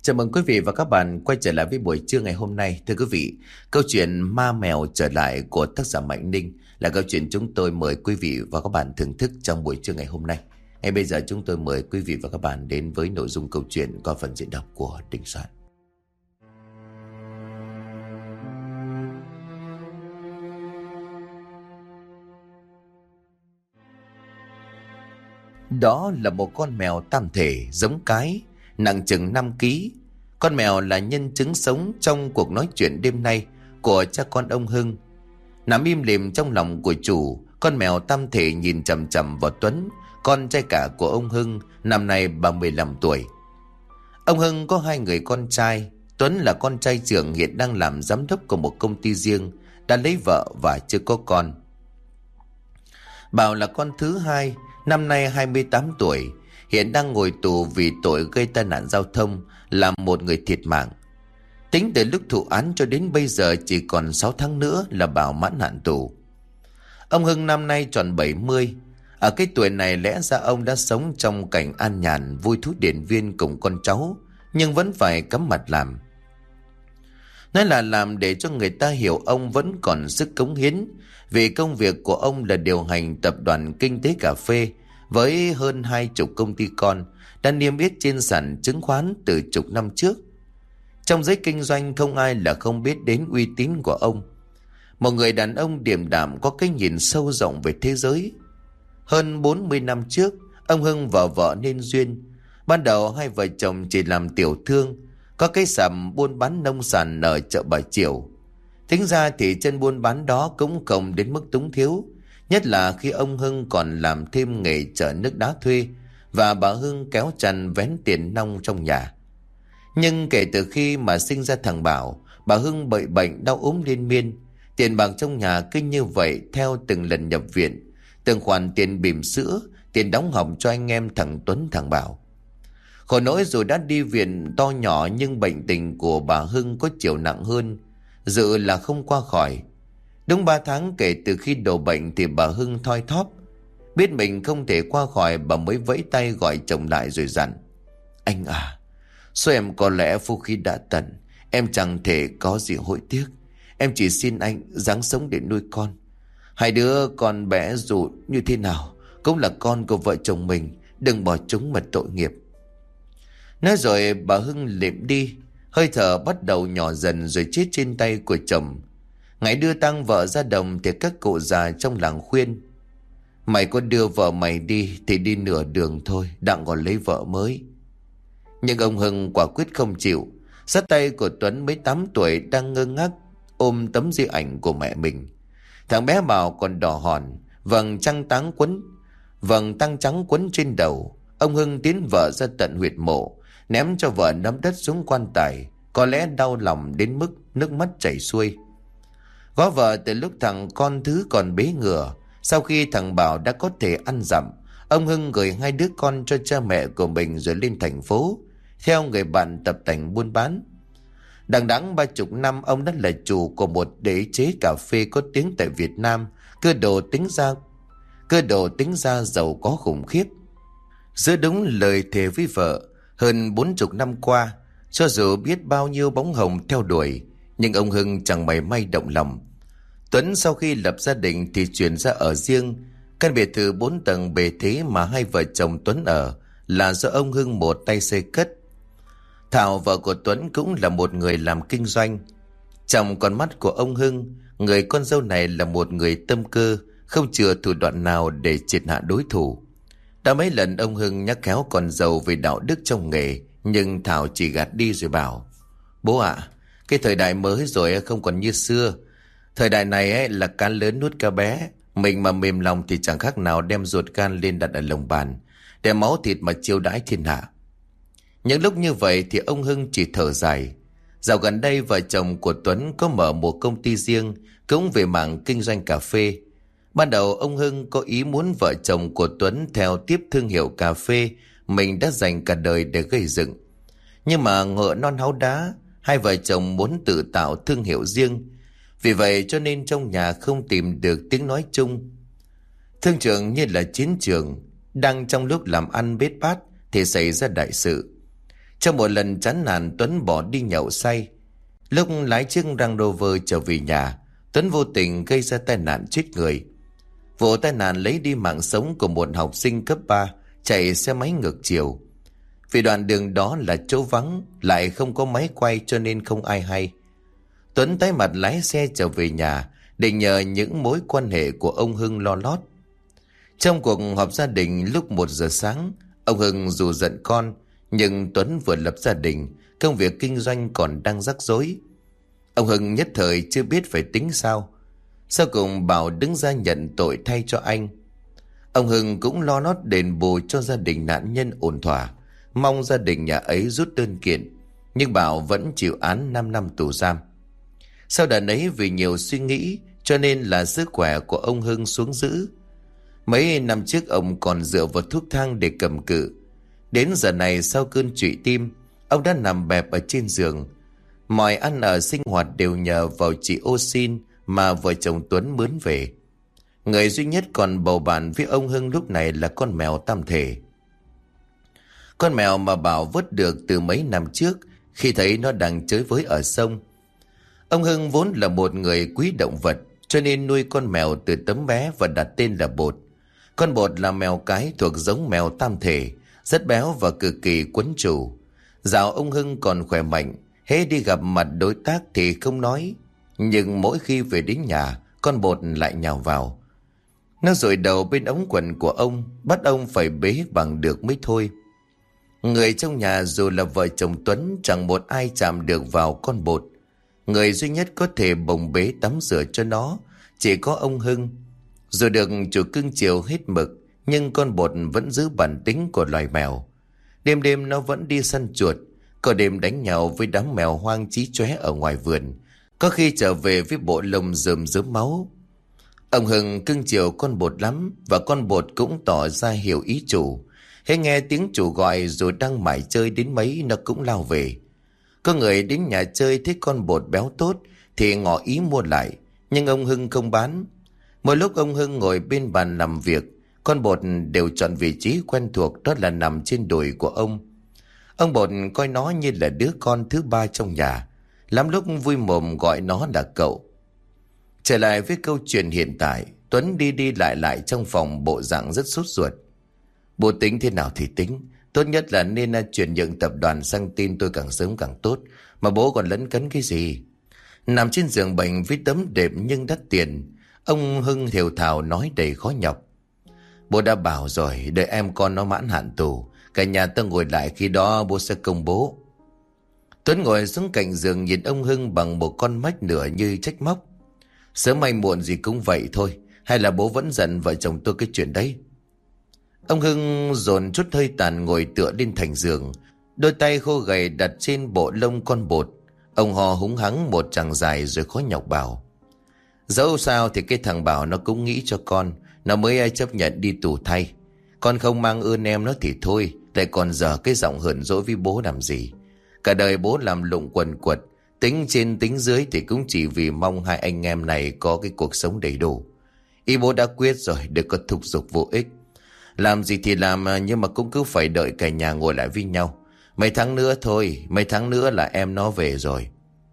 Chào mừng quý vị và các bạn quay trở lại với buổi trưa ngày hôm nay. Thưa quý vị, câu chuyện Ma Mèo Trở Lại của tác giả Mạnh Ninh là câu chuyện chúng tôi mời quý vị và các bạn thưởng thức trong buổi trưa ngày hôm nay. Ngay bây giờ chúng tôi mời quý vị và các bạn đến với nội dung câu chuyện qua phần diễn đọc của Đình Soạn. Đó là một con mèo tam thể giống cái, nặng chừng 5 ký. Con mèo là nhân chứng sống trong cuộc nói chuyện đêm nay của cha con ông Hưng. Nằm im lìm trong lòng của chủ, con mèo tam thể nhìn chằm chằm vào Tuấn, con trai cả của ông Hưng, năm nay 35 tuổi. Ông Hưng có 2 người con trai. Tuấn là con trai trưởng, hiện đang làm giám đốc của một công ty riêng, đã lấy vợ và chưa có con. Bảo là con thứ hai, năm nay 28 tuổi, hiện đang ngồi tù vì tội gây tai nạn giao thông, làm một người thiệt mạng. Tính từ lúc thụ án cho đến bây giờ chỉ còn 6 tháng nữa là Bảo mãn hạn tù. Ông Hưng năm nay tròn 70. Ở cái tuổi này lẽ ra ông đã sống trong cảnh an nhàn, vui thú điển viên cùng con cháu, nhưng vẫn phải cắm mặt làm. Nói là làm để cho người ta hiểu ông vẫn còn sức cống hiến, vì công việc của ông là điều hành tập đoàn kinh tế cà phê với hơn 20 công ty con đã niêm yết trên sàn chứng khoán từ chục năm trước. Trong giới kinh doanh không ai là không biết đến uy tín của ông. Một người đàn ông điềm đạm có cái nhìn sâu rộng về thế giới. Hơn 40 năm trước, ông Hưng và vợ nên duyên. Ban đầu hai vợ chồng chỉ làm tiểu thương, có cái sạp buôn bán nông sản ở chợ Bà Chiểu. Tính ra thì chân buôn bán đó cũng không đến mức túng thiếu, nhất là khi ông Hưng còn làm thêm nghề chở nước đá thuê và bà Hưng kéo chăn vén tiền nong trong nhà. Nhưng kể từ khi mà sinh ra thằng Bảo, bà Hưng bị bệnh đau ốm liên miên. Tiền bạc trong nhà cứ như vậy theo từng lần nhập viện, từng khoản tiền bỉm sữa, tiền đóng học cho anh em thằng Tuấn thằng Bảo. Khổ nỗi dù đã đi viện to nhỏ nhưng bệnh tình của bà Hưng có chiều nặng hơn, dự là không qua khỏi. Đúng 3 tháng kể từ khi đổ bệnh thì bà Hưng thoi thóp. Biết mình không thể qua khỏi, bà mới vẫy tay gọi chồng lại rồi dặn: "Anh à, số em có lẽ phúc khí đã tận, em chẳng thể có gì hối tiếc. Em chỉ xin anh ráng sống để nuôi con. 2 đứa con bé dù như thế nào cũng là con của vợ chồng mình, đừng bỏ chúng mà tội nghiệp." Nói rồi bà Hưng lịm đi, hơi thở bắt đầu nhỏ dần rồi chết trên tay của chồng. Ngày đưa tang vợ ra đồng thì các cụ già trong làng khuyên: "Mày có đưa vợ mày đi thì đi nửa đường thôi, đặng còn lấy vợ mới." Nhưng ông Hưng quả quyết không chịu. Sát tay của Tuấn mới 8 tuổi đang ngơ ngác ôm tấm di ảnh của mẹ mình. Thằng bé Bảo còn đỏ hòn, vầng tăng trắng quấn trên đầu. Ông Hưng tiến vợ ra tận huyệt mộ, ném cho vợ nắm đất xuống quan tài, có lẽ đau lòng đến mức nước mắt chảy xuôi. Góa vợ từ lúc thằng con thứ còn bế ngửa. Sau khi thằng Bảo đã có thể ăn dặm, ông Hưng gửi 2 đứa con cho cha mẹ của mình rồi lên thành phố, theo người bạn tập tành buôn bán. Đằng đẵng 30 năm ông đã là chủ của một đế chế cà phê có tiếng tại Việt Nam, cơ đồ tính ra giàu có khủng khiếp. Giữ đúng lời thề với vợ, hơn 40 năm qua, cho dù biết bao nhiêu bóng hồng theo đuổi, nhưng ông Hưng chẳng mảy may động lòng. Tuấn sau khi lập gia đình thì chuyển ra ở riêng. Căn biệt thự 4 tầng bề thế mà 2 vợ chồng Tuấn ở là do ông Hưng một tay xây cất. Thảo, vợ của Tuấn, cũng là một người làm kinh doanh. Trong con mắt của ông Hưng, người con dâu này là một người tâm cơ, không chừa thủ đoạn nào để triệt hạ đối thủ. Đã mấy lần ông Hưng nhắc khéo con dâu về đạo đức trong nghề, nhưng Thảo chỉ gạt đi rồi bảo: "Bố ạ, cái thời đại mới rồi không còn như xưa. Thời đại này là cá lớn nuốt cá bé. Mình mà mềm lòng thì chẳng khác nào đem ruột gan lên đặt ở lồng bàn, để máu thịt mà chiêu đãi thiên hạ." Những lúc như vậy thì ông Hưng chỉ thở dài. Dạo gần đây vợ chồng của Tuấn có mở một công ty riêng, cũng về mảng kinh doanh cà phê. Ban đầu ông Hưng có ý muốn vợ chồng của Tuấn theo tiếp thương hiệu cà phê mình đã dành cả đời để gây dựng. Nhưng mà ngựa non háu đá, 2 vợ chồng muốn tự tạo thương hiệu riêng. Vì vậy cho nên trong nhà không tìm được tiếng nói chung. Thương trường như là chiến trường, đang trong lúc làm ăn bết bát thì xảy ra đại sự. Trong một lần chán nản, Tuấn bỏ đi nhậu say. Lúc lái chiếc Range Rover trở về nhà, Tuấn vô tình gây ra tai nạn chết người. Vụ tai nạn lấy đi mạng sống của một học sinh cấp 3 chạy xe máy ngược chiều. Vì đoạn đường đó là chỗ vắng, lại không có máy quay cho nên không ai hay. Tuấn tái mặt lái xe trở về nhà để nhờ những mối quan hệ của ông Hưng lo lót. Trong cuộc họp gia đình lúc 1 giờ sáng, ông Hưng dù giận con, nhưng Tuấn vừa lập gia đình, công việc kinh doanh còn đang rắc rối. Ông Hưng nhất thời chưa biết phải tính sao. Sau cùng bảo đứng ra nhận tội thay cho anh. Ông Hưng cũng lo lót đền bù cho gia đình nạn nhân ổn thỏa, mong gia đình nhà ấy rút đơn kiện, nhưng Bảo vẫn chịu án 5 năm tù giam. Sau đợt ấy vì nhiều suy nghĩ cho nên là sức khỏe của ông Hưng xuống dữ. Mấy năm trước ông còn dựa vào thuốc thang để cầm cự. Đến giờ này sau cơn trụy tim, ông đã nằm bẹp ở trên giường. Mọi ăn ở sinh hoạt đều nhờ vào chị ô xin mà vợ chồng Tuấn mướn về. Người duy nhất còn bầu bạn với ông Hưng lúc này là con mèo tam thể. Con mèo mà Bảo vớt được từ mấy năm trước khi thấy nó đang chơi với ở sông. Ông Hưng vốn là một người quý động vật cho nên nuôi con mèo từ tấm bé và đặt tên là Bột. Con Bột là mèo cái thuộc giống mèo tam thể, rất béo và cực kỳ quấn chủ. Dạo ông Hưng còn khỏe mạnh, hễ đi gặp mặt đối tác thì không nói. Nhưng mỗi khi về đến nhà, con Bột lại nhào vào. Nó dội đầu bên ống quần của ông, bắt ông phải bế bằng được mới thôi. Người trong nhà dù là vợ chồng Tuấn chẳng một ai chạm được vào con Bột. Người duy nhất có thể bồng bế tắm rửa cho nó chỉ có ông Hưng. Dù được chủ cưng chiều hết mực, nhưng con Bột vẫn giữ bản tính của loài mèo. Đêm đêm nó vẫn đi săn chuột, có đêm đánh nhau với đám mèo hoang chí chóe ở ngoài vườn, có khi trở về với bộ lông rơm rớm máu. Ông Hưng cưng chiều con Bột lắm, và con Bột cũng tỏ ra hiểu ý chủ. Hễ nghe tiếng chủ gọi dù đang mải chơi đến mấy, nó cũng lao về. Có người đến nhà chơi thấy con Bột béo tốt thì ngỏ ý mua lại, nhưng ông Hưng không bán. Mỗi lúc ông Hưng ngồi bên bàn làm việc, con Bột đều chọn vị trí quen thuộc, đó là nằm trên đùi của ông. Ông Bột coi nó như là đứa con thứ 3 trong nhà, lắm lúc vui mồm gọi nó là cậu. Trở lại với câu chuyện hiện tại, Tuấn đi đi lại trong phòng bộ dạng rất sốt ruột. Bố tính thế nào thì tính, tốt nhất là nên chuyển nhượng tập đoàn sang tin tôi càng sớm càng tốt, mà bố còn lấn cấn cái gì. Nằm trên giường bệnh với tấm đệm nhưng đắt tiền, ông Hưng thều thào nói đầy khó nhọc. Bố đã bảo rồi, đợi em con nó mãn hạn tù, cả nhà ta ngồi lại, khi đó bố sẽ công bố. Tuấn ngồi xuống cạnh giường nhìn ông Hưng bằng một con mắt nửa như trách móc. Sớm hay muộn gì cũng vậy thôi, hay là bố vẫn giận vợ chồng tôi cái chuyện đấy? Ông Hưng dồn chút hơi tàn ngồi tựa lên thành giường, đôi tay khô gầy đặt trên bộ lông con Bột. Ông hò húng hắng một tràng dài rồi khó nhọc bảo. Dẫu sao thì cái thằng Bảo nó cũng nghĩ cho con, nó mới ai chấp nhận đi tù thay. Con không mang ơn em nó thì thôi, lại còn dở cái giọng hờn dỗi với bố làm gì. Cả đời bố làm lụng quần quật, tính trên tính dưới thì cũng chỉ vì mong hai anh em này có cái cuộc sống đầy đủ. Ý bố đã quyết rồi, đừng có thúc giục vô ích. Làm gì thì làm, nhưng mà cũng cứ phải đợi cả nhà ngồi lại với nhau. Mấy tháng nữa thôi, mấy tháng nữa là em nó về rồi.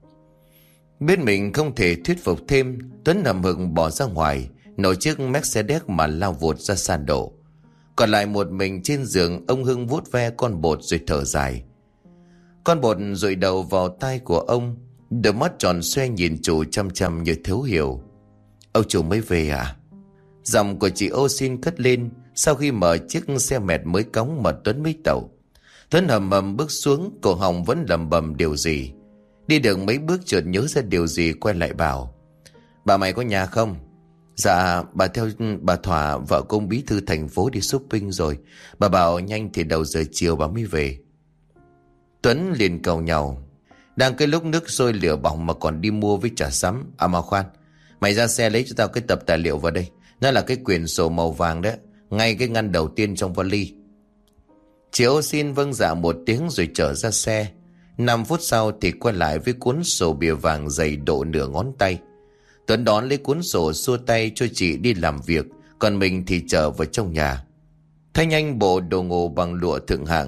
Biết mình không thể thuyết phục thêm, Tuấn hậm hực bỏ ra ngoài, nổi chiếc Mercedes mà lao vụt ra sàn đổ. Còn lại một mình trên giường, ông Hưng vuốt ve con Bột rồi thở dài. Con Bột dụi đầu vào tai của ông, đôi mắt tròn xoe nhìn chủ chăm chăm như thấu hiểu. Ông chủ mới về à? Giọng của chị ô xin cất lên sau khi mở chiếc xe mẹt mới cống mà Tuấn mới tẩu. Tuấn hầm hầm bước xuống, cổ họng vẫn lẩm bẩm điều gì. Đi được mấy bước chợt nhớ ra điều gì, quay lại bảo: Bà mày có nhà không? Dạ, bà theo bà Thỏa, vợ công bí thư thành phố đi shopping rồi. Bà bảo nhanh thì đầu giờ chiều bà mới về. Tuấn liền cầu nhau: Đang cái lúc nước sôi lửa bỏng mà còn đi mua với trà sắm. À mà khoan, mày ra xe lấy cho tao cái tập tài liệu vào đây. Nó là cái quyển sổ màu vàng đấy, ngay cái ngăn đầu tiên trong vali. Chị ô xin vâng dạ một tiếng rồi trở ra xe. 5 phút sau thì quay lại với cuốn sổ bìa vàng dày độ nửa ngón tay. Tuấn đón lấy cuốn sổ xua tay cho chị đi làm việc, còn mình thì trở vào trong nhà. Thay nhanh bộ đồ ngủ bằng lụa thượng hạng,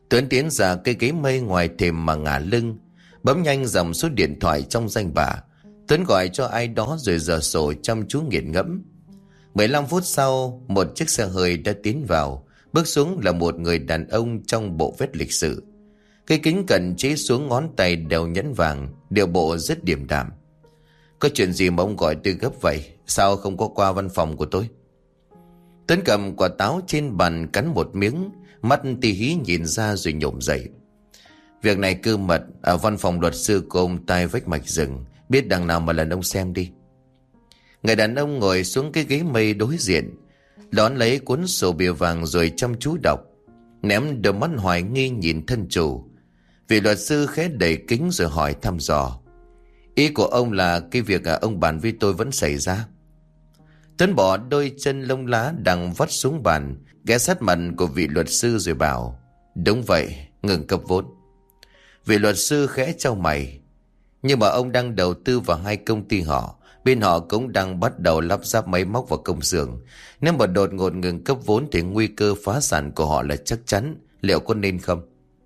Tuấn tiến ra cái ghế mây ngoài thềm mà ngả lưng, bấm nhanh dòng số điện thoại trong danh bạ. Tuấn gọi cho ai đó rồi giở sổ chăm chú nghiền ngẫm. 15 phút sau, một chiếc xe hơi đã tiến vào. Bước xuống là một người đàn ông trong bộ vest lịch sự. Cái kính cận chế xuống ngón tay đeo nhẫn vàng, điệu bộ rất điềm đạm. Có chuyện gì mà ông gọi tôi gấp vậy? Sao không có qua văn phòng của tôi? Tuấn cầm quả táo trên bàn cắn một miếng, mắt tì hí nhìn ra rồi nhổm dậy. Việc này cơ mật, ở văn phòng luật sư của ông tai vách mạch rừng, biết đằng nào mà lần ông xem đi. Người đàn ông ngồi xuống cái ghế mây đối diện, đón lấy cuốn sổ bìa vàng rồi chăm chú đọc, ném đôi mắt hoài nghi nhìn thân chủ. Vị luật sư khẽ đẩy kính rồi hỏi thăm dò. Ý của ông là cái việc ông bàn với tôi vẫn xảy ra? Tuấn bỏ đôi chân lông lá đang vắt xuống bàn, ghé sát mặt của vị luật sư rồi bảo: Đúng vậy, ngừng cấp vốn. Vị luật sư khẽ chau mày. Nhưng mà ông đang đầu tư vào 2 công ty họ, bên họ cũng đang bắt đầu lắp ráp máy móc vào công xưởng. Nếu mà đột ngột ngừng cấp vốn thì nguy cơ phá sản của họ là chắc chắn. Liệu có nên không?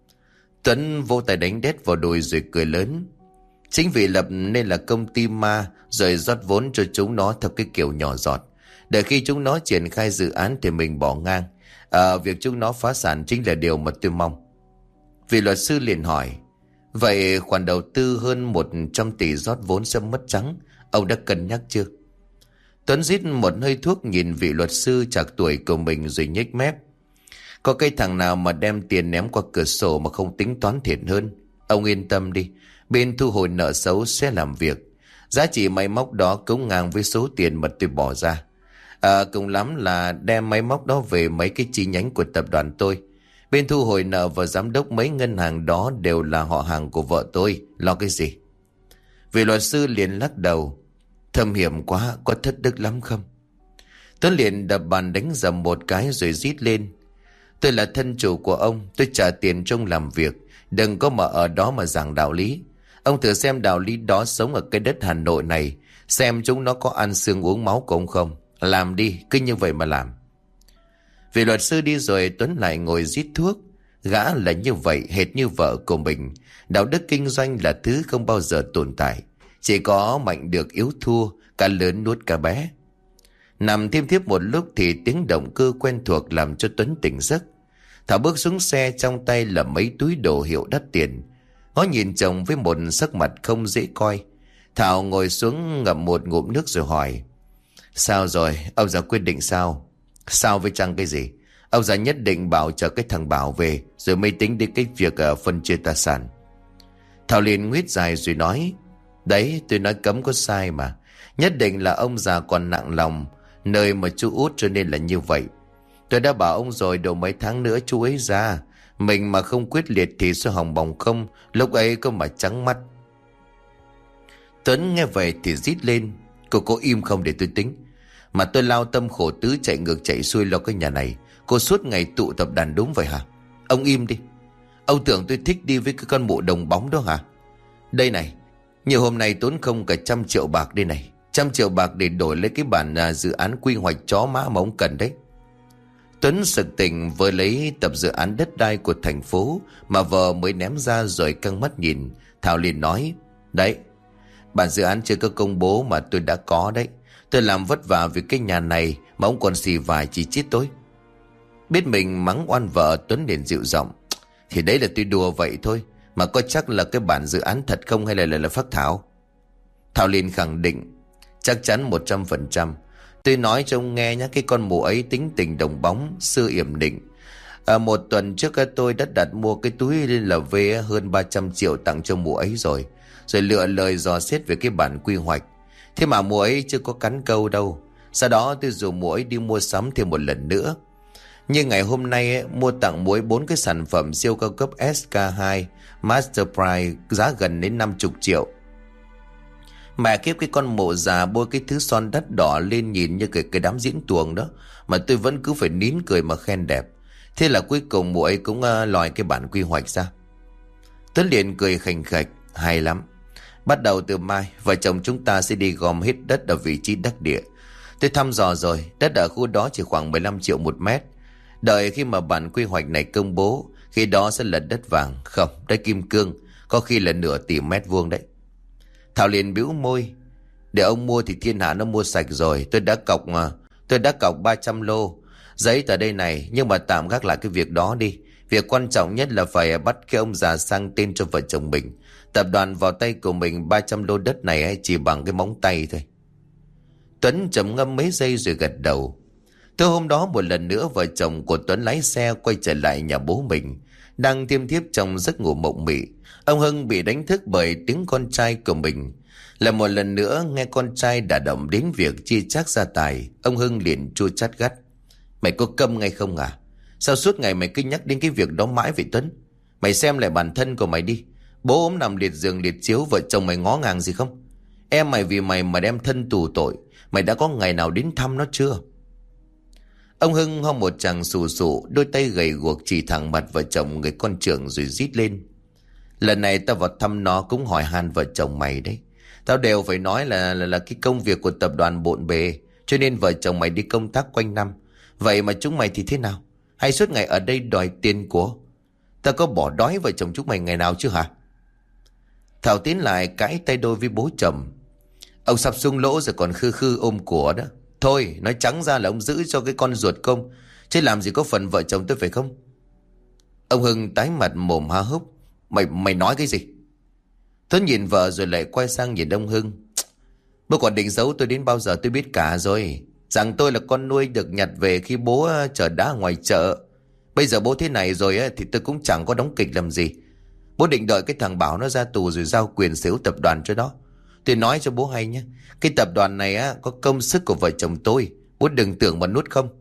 Tuấn vô tay đánh đét vào đùi rồi cười lớn. Chính vì lập nên là công ty ma rồi rót vốn cho chúng nó theo cái kiểu nhỏ giọt. Để khi chúng nó triển khai dự án thì mình bỏ ngang. Việc chúng nó phá sản chính là điều mà tôi mong. Vị luật sư liền hỏi: Vậy khoản đầu tư hơn 100 tỷ rót vốn sẽ mất trắng, ông đã cân nhắc chưa? Tuấn rít một hơi thuốc nhìn vị luật sư trạc tuổi của mình rồi nhếch mép. Có cái thằng nào mà đem tiền ném qua cửa sổ mà không tính toán thiệt hơn? Ông yên tâm đi, bên thu hồi nợ xấu sẽ làm việc. Giá trị máy móc đó cũng ngang với số tiền mà tôi bỏ ra. Cùng lắm là đem máy móc đó về mấy cái chi nhánh của tập đoàn tôi. Bên thu hồi nợ và giám đốc mấy ngân hàng đó đều là họ hàng của vợ tôi. Lo cái gì? Vị luật sư liền lắc đầu. Thâm hiểm quá, có thất đức lắm không? Tuấn liền đập bàn đánh dầm một cái rồi rít lên. Tôi là thân chủ của ông, tôi trả tiền cho ông làm việc. Đừng có mà ở đó mà giảng đạo lý. Ông thử xem đạo lý đó sống ở cái đất Hà Nội này, xem chúng nó có ăn xương uống máu của ông không. Làm đi, cứ như vậy mà làm. Vị luật sư đi rồi Tuấn lại ngồi rít thuốc. Gã là như vậy, hệt như vợ của mình. Đạo đức kinh doanh là thứ không bao giờ tồn tại. Chỉ có mạnh được yếu thua, cả lớn nuốt cả bé. Nằm thêm thiếp một lúc thì tiếng động cơ quen thuộc làm cho Tuấn tỉnh giấc. Thảo bước xuống xe, trong tay là mấy túi đồ hiệu đắt tiền. Ngó nhìn chồng với một sắc mặt không dễ coi. Thảo ngồi xuống ngậm một ngụm nước rồi hỏi: Sao rồi, ông già quyết định sao? Sao với chăng cái gì? Ông già nhất định bảo chờ cái thằng Bảo về rồi mới tính đến cái việc phân chia tài sản. Thảo liền nguyết dài rồi nói: Đấy, tôi nói cấm có sai mà. Nhất định là ông già còn nặng lòng nơi mà chú út cho nên là như vậy. Tôi đã bảo ông rồi, độ mấy tháng nữa chú ấy ra. Mình mà không quyết liệt thì sẽ hỏng bỏng không. Lúc ấy có mà trắng mắt. Tuấn nghe vậy thì rít lên: Cô có im không để tôi tính? Mà tôi lao tâm khổ tứ chạy ngược chạy xuôi lo cái nhà này, cô suốt ngày tụ tập đàn đúng vậy hả? Ông im đi. Ông tưởng tôi thích đi với cái con mụ đồng bóng đó hả? Đây này, nhiều hôm nay tốn không cả 100 triệu bạc đây này. 100 triệu bạc để đổi lấy cái bản dự án quy hoạch chó má mà ông cần đấy. Tuấn sực tỉnh vừa lấy tập dự án đất đai của thành phố mà vợ mới ném ra rồi căng mắt nhìn. Thảo liền nói: Đấy, bản dự án chưa có công bố mà tôi đã có đấy. Tôi làm vất vả vì cái nhà này mà ông còn xì vài chỉ chít tôi. Biết mình mắng oan vợ, Tuấn liền dịu giọng: Thì đấy là tôi đùa vậy thôi. Mà có chắc là cái bản dự án thật không hay là phác thảo? Thảo liền khẳng định: Chắc chắn 100%. Tôi nói cho ông nghe nhé, cái con mụ ấy tính tình đồng bóng, xưa yểm định. Một tuần trước tôi đã đặt mua cái túi LV hơn 300 triệu tặng cho mụ ấy rồi. Rồi lựa lời dò xét về cái bản quy hoạch. Thế mà mụ ấy chưa có cắn câu đâu. Sau đó tôi rủ mụ ấy đi mua sắm thêm một lần nữa. Như ngày hôm nay mua tặng mụ ấy 4 cái sản phẩm siêu cao cấp SK2 Master Price giá gần đến 50 triệu. Mẹ kiếp, cái con mụ già bôi cái thứ son đắt đỏ lên nhìn như cái đám diễn tuồng đó, mà tôi vẫn cứ phải nín cười mà khen đẹp. Thế là cuối cùng mụ ấy cũng lòi cái bản quy hoạch ra. Tuấn liền cười khành khạch: Hay lắm. Bắt đầu từ mai vợ chồng chúng ta sẽ đi gom hết đất ở vị trí đắc địa. Tôi thăm dò rồi, đất ở khu đó chỉ khoảng 15 triệu một mét. Đợi khi mà bản quy hoạch này công bố Khi đó sẽ là đất vàng. Không, đất kim cương, có khi là nửa tỷ mét vuông đấy. Thảo liền bĩu môi. Để ông mua thì thiên hạ nó mua sạch rồi. Tôi đã cọc 300 lô. Giấy tờ đây này, nhưng mà tạm gác lại cái việc đó đi. Việc quan trọng nhất là phải bắt cái ông già sang tên cho vợ chồng mình. Tập đoàn vào tay của mình 300 lô đất này ấy chỉ bằng cái móng tay thôi. Tuấn trầm ngâm mấy giây rồi gật đầu. Từ hôm đó một lần nữa vợ chồng của Tuấn lái xe quay trở lại nhà bố mình. Đang thiêm thiếp trong giấc ngủ mộng mị, ông Hưng bị đánh thức bởi tiếng con trai của mình. Lại một lần nữa nghe con trai đả động đến việc chia chác gia tài, ông Hưng liền chua chát gắt. Mày có câm ngay không à? Sao suốt ngày mày cứ nhắc đến cái việc đó mãi vậy Tuấn? Mày xem lại bản thân của mày đi. Bố ốm nằm liệt giường liệt chiếu, vợ chồng mày ngó ngàng gì không? Em mày vì mày mà đem thân tù tội. Mày đã có ngày nào đến thăm nó chưa? Ông Hưng ho một tràng sù sụ, đôi tay gầy guộc chỉ thẳng mặt vợ chồng người con trưởng rồi rít lên. Lần này tao vào thăm nó cũng hỏi han vợ chồng mày đấy. Tao đều phải nói là cái công việc của tập đoàn bộn bề, cho nên vợ chồng mày đi công tác quanh năm. Vậy mà chúng mày thì thế nào? Hay suốt ngày ở đây đòi tiền của? Tao có bỏ đói vợ chồng chúng mày ngày nào chứ hả? Thảo tiến lại cãi tay đôi với bố chồng. Ông sắp sung lỗ rồi còn khư khư ôm của đó. Thôi nói trắng ra là ông giữ cho cái con ruột công, chứ làm gì có phần vợ chồng tôi phải không? Ông Hưng tái mặt mồm há hốc. Mày nói cái gì? Tuấn nhìn vợ rồi lại quay sang nhìn ông Hưng. Bố còn định giấu tôi đến bao giờ tôi biết cả rồi. Rằng tôi là con nuôi được nhặt về khi bố chở đá ngoài chợ. Bây giờ bố thế này rồi thì tôi cũng chẳng có đóng kịch làm gì. Bố định đợi cái thằng Bảo nó ra tù rồi giao quyền sở hữu tập đoàn cho nó. Tôi nói cho bố hay nhé, cái tập đoàn này có công sức của vợ chồng tôi. Bố đừng tưởng mà nuốt không.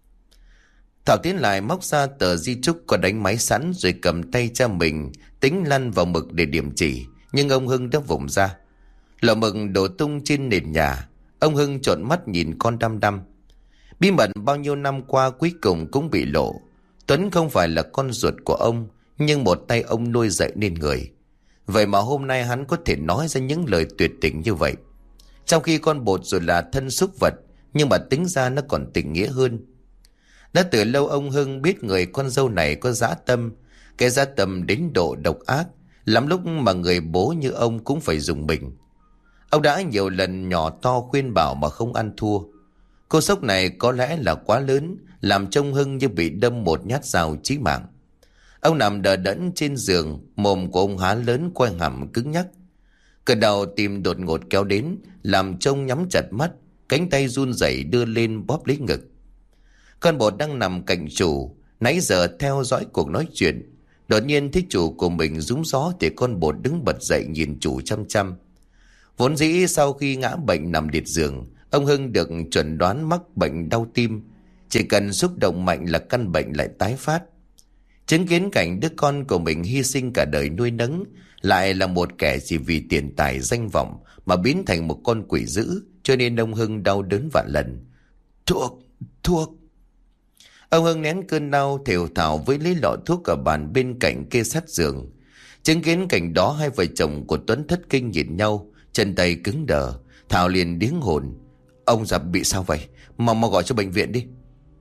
Thảo tiến lại móc ra tờ di chúc có đánh máy sẵn rồi cầm tay cha mình tính lăn vào mực để điểm chỉ. Nhưng ông Hưng đã vùng ra. Lọ mực đổ tung trên nền nhà. Ông Hưng trợn mắt nhìn con đăm đăm. Bí mật bao nhiêu năm qua cuối cùng cũng bị lộ. Tuấn không phải là con ruột của ông, nhưng một tay ông nuôi dạy nên người. Vậy mà hôm nay hắn có thể nói ra những lời tuyệt tình như vậy. Trong khi con bột rồi là thân súc vật, nhưng mà tính ra nó còn tình nghĩa hơn. Đã từ lâu ông Hưng biết người con dâu này có dã tâm. Cái dã tâm đến độ độc ác, lắm lúc mà người bố như ông cũng phải dùng mình. Ông đã nhiều lần nhỏ to khuyên bảo mà không ăn thua. Cô sốc này có lẽ là quá lớn, làm trông Hưng như bị đâm một nhát dao chí mạng. Ông nằm đờ đẫn trên giường, mồm của ông há lớn quay hàm cứng nhắc. Cơn đau tim đột ngột kéo đến, làm trông nhắm chặt mắt, cánh tay run rẩy đưa lên bóp lấy ngực. Con bột đang nằm cạnh chủ, nãy giờ theo dõi cuộc nói chuyện. Đột nhiên thấy chủ của mình rúm gió thì con bột đứng bật dậy nhìn chủ chăm chăm. Vốn dĩ sau khi ngã bệnh nằm liệt giường, ông Hưng được chẩn đoán mắc bệnh đau tim. Chỉ cần xúc động mạnh là căn bệnh lại tái phát. Chứng kiến cảnh đứa con của mình hy sinh cả đời nuôi nấng, lại là một kẻ chỉ vì tiền tài danh vọng mà biến thành một con quỷ dữ, cho nên ông Hưng đau đớn vạn lần. Thuốc. Ông Hưng nén cơn đau thều thào với lấy lọ thuốc ở bàn bên cạnh kê sát giường. Chứng kiến cảnh đó, hai vợ chồng của Tuấn thất kinh nhìn nhau, chân tay cứng đờ. Thảo liền điếng hồn. Ông già bị sao vậy? Mau gọi cho bệnh viện đi.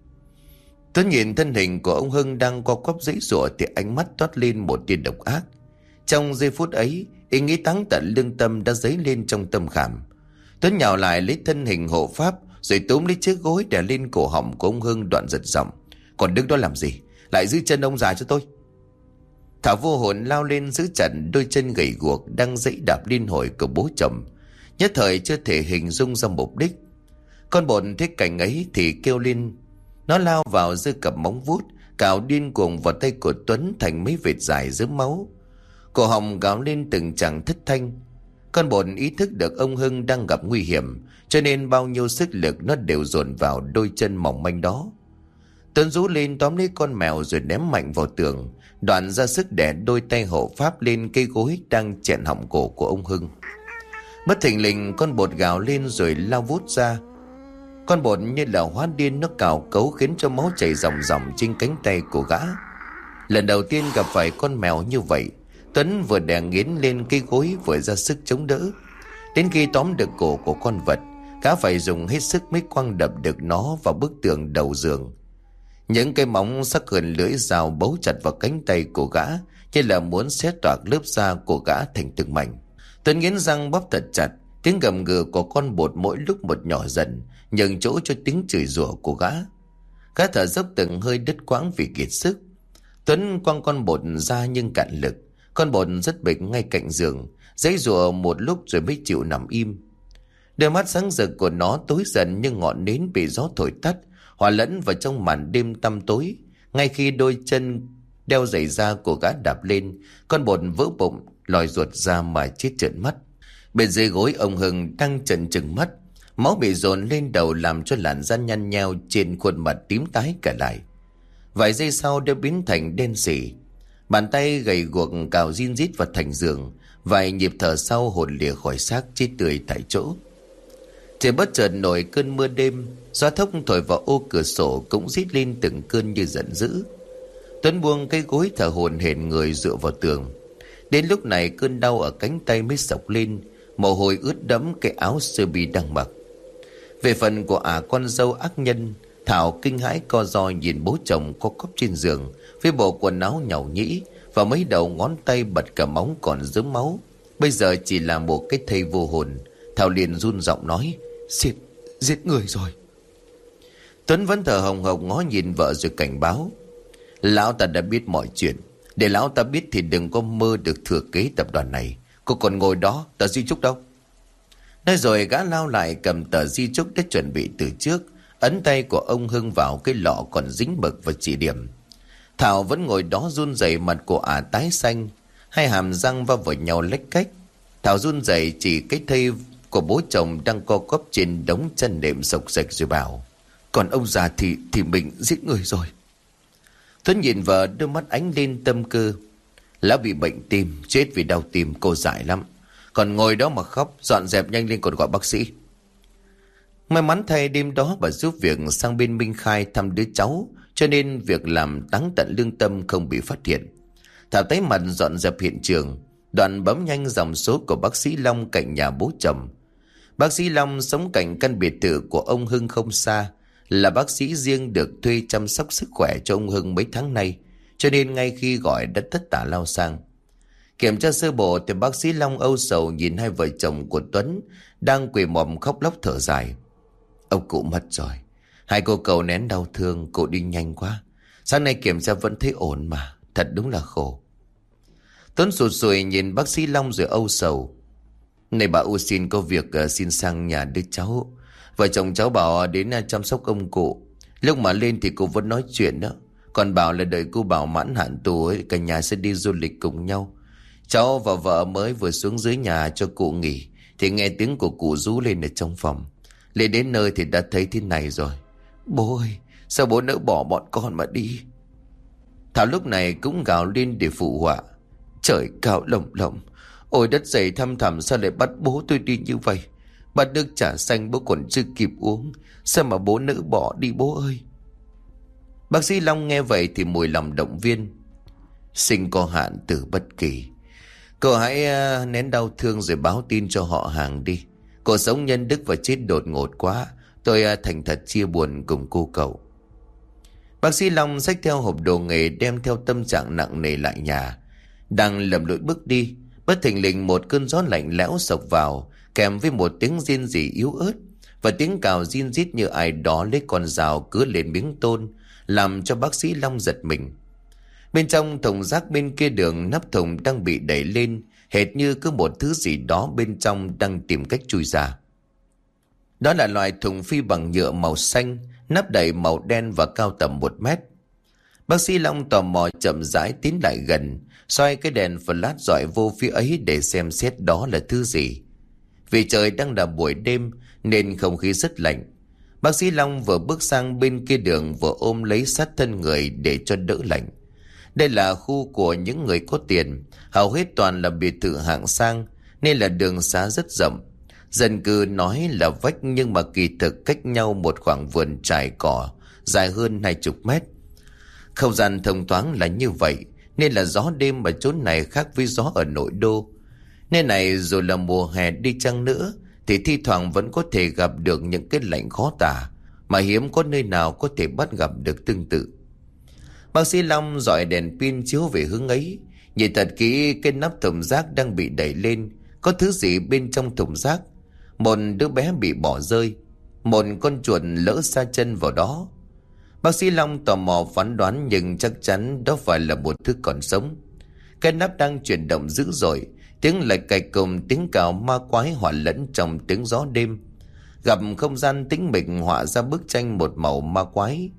Tuấn nhìn thân hình của ông Hưng đang co quắp giãy giụa thì ánh mắt toát lên một tia độc ác. Trong giây phút ấy, ý nghĩ táng tận lương tâm đã dấy lên trong tâm khảm. Tuấn nhào lại lấy thân hình hộ pháp rồi túm lấy chiếc gối đè lên cổ họng của ông Hưng, đoạn giật giọng. Còn đứng đó làm gì? Lại giữ chân ông già cho tôi. Thảo vô hồn lao lên giữ chặt đôi chân gầy guộc đang giãy đạp liên hồi của bố chồng. Nhất thời chưa thể hình dung ra mục đích. Con bột thấy cảnh ấy thì kêu lên. Nó lao vào giơ cặp móng vuốt cào điên cuồng vào tay của Tuấn thành mấy vệt dài rớm máu. Cổ họng gào lên từng chàng thất thanh. Con bột ý thức được ông Hưng đang gặp nguy hiểm, cho nên bao nhiêu sức lực nó đều dồn vào đôi chân mỏng manh đó. Tuấn rú lên tóm lấy con mèo rồi ném mạnh vào tường, đoạn ra sức đè đôi tay hộ pháp lên cây gối đang chẹn họng cổ của ông Hưng. Bất thình lình con bột gào lên rồi lao vút ra. Con bột như là hóa điên, nó cào cấu khiến cho máu chảy ròng ròng trên cánh tay của gã. Lần đầu tiên gặp phải con mèo như vậy, Tuấn vừa đè nghiến lên cây gối vừa ra sức chống đỡ. Đến khi tóm được cổ của con vật, gã phải dùng hết sức mới quăng đập được nó vào bức tường đầu giường. Những cái móng sắc hơn lưỡi dao bấu chặt vào cánh tay của gã, như là muốn xé toạc lớp da của gã thành từng mảnh. Tuấn nghiến răng bóp thật chặt, tiếng gầm gừ của con bột mỗi lúc một nhỏ dần, nhường chỗ cho tiếng chửi rủa của gã. Gã thở dốc từng hơi đứt quãng vì kiệt sức. Tuấn quăng con bột ra nhưng cạn lực. Con bột rất bệnh ngay cạnh giường, giãy giụa một lúc rồi mới chịu nằm im. Đôi mắt sáng rực của nó tối dần như ngọn nến bị gió thổi tắt, hòa lẫn vào trong màn đêm tăm tối. Ngay khi đôi chân đeo giày da của gã đạp lên, con bột vỡ bụng lòi ruột ra mà chết trợn mắt. Bên dưới gối ông Hưng đang trợn trừng mắt, máu bị dồn lên đầu làm cho làn da nhăn nheo trên khuôn mặt tím tái cả lại. Vài giây sau đã biến thành đen sì. Bàn tay gầy guộc cào rin rít vào thành giường. Vài nhịp thở sau hồn lìa khỏi xác chết tươi tại chỗ. Trời bất chợt nổi cơn mưa đêm, gió thốc thổi vào ô cửa sổ cũng rít lên từng cơn như giận dữ. Tuấn buông cái gối thở hổn hển người dựa vào tường. Đến lúc này cơn đau ở cánh tay mới sộc lên, mồ hôi ướt đẫm cái áo sơ mi đang mặc. Về phần của con dâu ác nhân, Thảo kinh hãi co ro nhìn bố chồng co quắp trên giường với bộ quần áo nhàu nhĩ và mấy đầu ngón tay bật cả móng còn rớm máu. Bây giờ chỉ là một cái thây vô hồn. Thảo liền run giọng nói: Giết người rồi. Tuấn vẫn thở hồng hộc ngó nhìn vợ rồi cảnh báo: Lão ta đã biết mọi chuyện. Để lão ta biết thì đừng có mơ được thừa kế tập đoàn này. Cô còn ngồi đó, tờ di chúc đâu? Nói rồi gã lao lại cầm tờ di chúc đã chuẩn bị từ trước, ấn tay của ông Hưng vào cái lọ còn dính mực và chỉ điểm. Thảo vẫn ngồi đó run rẩy, mặt của tái xanh, hai hàm răng va vào nhau lách cách. Thảo run rẩy chỉ cái thây của bố chồng đang co quắp trên đống chân nệm sộc sạch rồi bảo: Còn ông già thì mình giết người rồi. Tuấn nhìn vợ, đôi mắt ánh lên tâm cơ. Lão bị bệnh tim, chết vì đau tim, cô dại lắm. Còn ngồi đó mà khóc, dọn dẹp nhanh lên còn gọi bác sĩ. May mắn thay đêm đó bà giúp việc sang bên Minh Khai thăm đứa cháu, cho nên việc làm táng tận lương tâm không bị phát hiện. Thảo tái mặt dọn dẹp hiện trường, đoạn bấm nhanh dòng số của bác sĩ Long cạnh nhà bố chồng. Bác sĩ Long sống cạnh căn biệt thự của ông Hưng không xa, là bác sĩ riêng được thuê chăm sóc sức khỏe cho ông Hưng mấy tháng nay, cho nên ngay khi gọi đã tất tả lao sang. Kiểm tra sơ bộ thì bác sĩ Long âu sầu nhìn hai vợ chồng của Tuấn đang quỳ mọm khóc lóc thở dài. Ông cụ mất rồi. Hai cô cậu nén đau thương, cụ đi nhanh quá. Sáng nay kiểm tra vẫn thấy ổn mà. Thật đúng là khổ. Tuấn sụt sùi nhìn bác sĩ Long rồi âu sầu. Này bà U xin có việc xin sang nhà đứa cháu. Vợ chồng cháu bảo đến chăm sóc ông cụ. Lúc mà lên thì cô vẫn nói chuyện đó. Còn bảo là đợi cô Bảo mãn hạn tù ấy, cả nhà sẽ đi du lịch cùng nhau. Cháu và vợ mới vừa xuống dưới nhà cho cụ nghỉ thì nghe tiếng của cụ rú lên ở trong phòng. Lên đến nơi thì đã thấy thế này rồi. Bố ơi, sao bố nỡ bỏ bọn con mà đi? Thảo lúc này cũng gào lên để phụ họa. Trời cao lồng lộng, ôi đất dày thăm thẳm, sao lại bắt bố tôi đi như vậy? Bát nước trà xanh bố còn chưa kịp uống, sao mà bố nỡ bỏ đi bố ơi? Bác sĩ Long nghe vậy thì mùi lòng động viên. Sinh có hạn tử bất kỳ. Cậu hãy nén đau thương rồi báo tin cho họ hàng đi. Cô sống nhân đức và chết đột ngột quá. Tôi thành thật chia buồn cùng cô cậu. Bác sĩ Long xách theo hộp đồ nghề, đem theo tâm trạng nặng nề lại nhà. Đang lầm lũi bước đi, bất thình lình một cơn gió lạnh lẽo sộc vào, kèm với một tiếng rên rỉ yếu ớt và tiếng cào rin rít như ai đó lấy con dao cứa lên miếng tôn, làm cho bác sĩ Long giật mình. Bên trong thùng rác bên kia đường, nắp thùng đang bị đẩy lên, hệt như có một thứ gì đó bên trong đang tìm cách chui ra. Đó là loại thùng phi bằng nhựa màu xanh, nắp đậy màu đen và cao tầm 1 mét. Bác sĩ Long tò mò chậm rãi tiến lại gần, xoay cái đèn flash dọi vô phía ấy để xem xét đó là thứ gì. Vì trời đang là buổi đêm nên không khí rất lạnh. Bác sĩ Long vừa bước sang bên kia đường vừa ôm lấy sát thân người để cho đỡ lạnh. Đây là khu của những người có tiền, hầu hết toàn là biệt thự hạng sang nên là đường xá rất rộng. Dân cư nói là vách nhưng mà kỳ thực cách nhau một khoảng vườn trải cỏ dài hơn 20 mét. Không gian thông thoáng là như vậy nên là gió đêm ở chỗ này khác với gió ở nội đô. Nơi này dù là mùa hè đi chăng nữa thì thi thoảng vẫn có thể gặp được những cái lạnh khó tả mà hiếm có nơi nào có thể bắt gặp được tương tự. Bác sĩ Long dọi đèn pin chiếu về hướng ấy, nhìn thật kỹ cái nắp thùng rác đang bị đẩy lên. Có thứ gì bên trong thùng rác. Một đứa bé bị bỏ rơi, một con chuột lỡ sa chân vào đó. Bác sĩ Long tò mò phán đoán, nhưng chắc chắn đó phải là một thứ còn sống. Cái nắp đang chuyển động dữ dội, tiếng lạch cạch cùng tiếng cào ma quái hòa lẫn trong tiếng gió đêm, gặp không gian tĩnh mịch họa ra bức tranh một màu ma quái.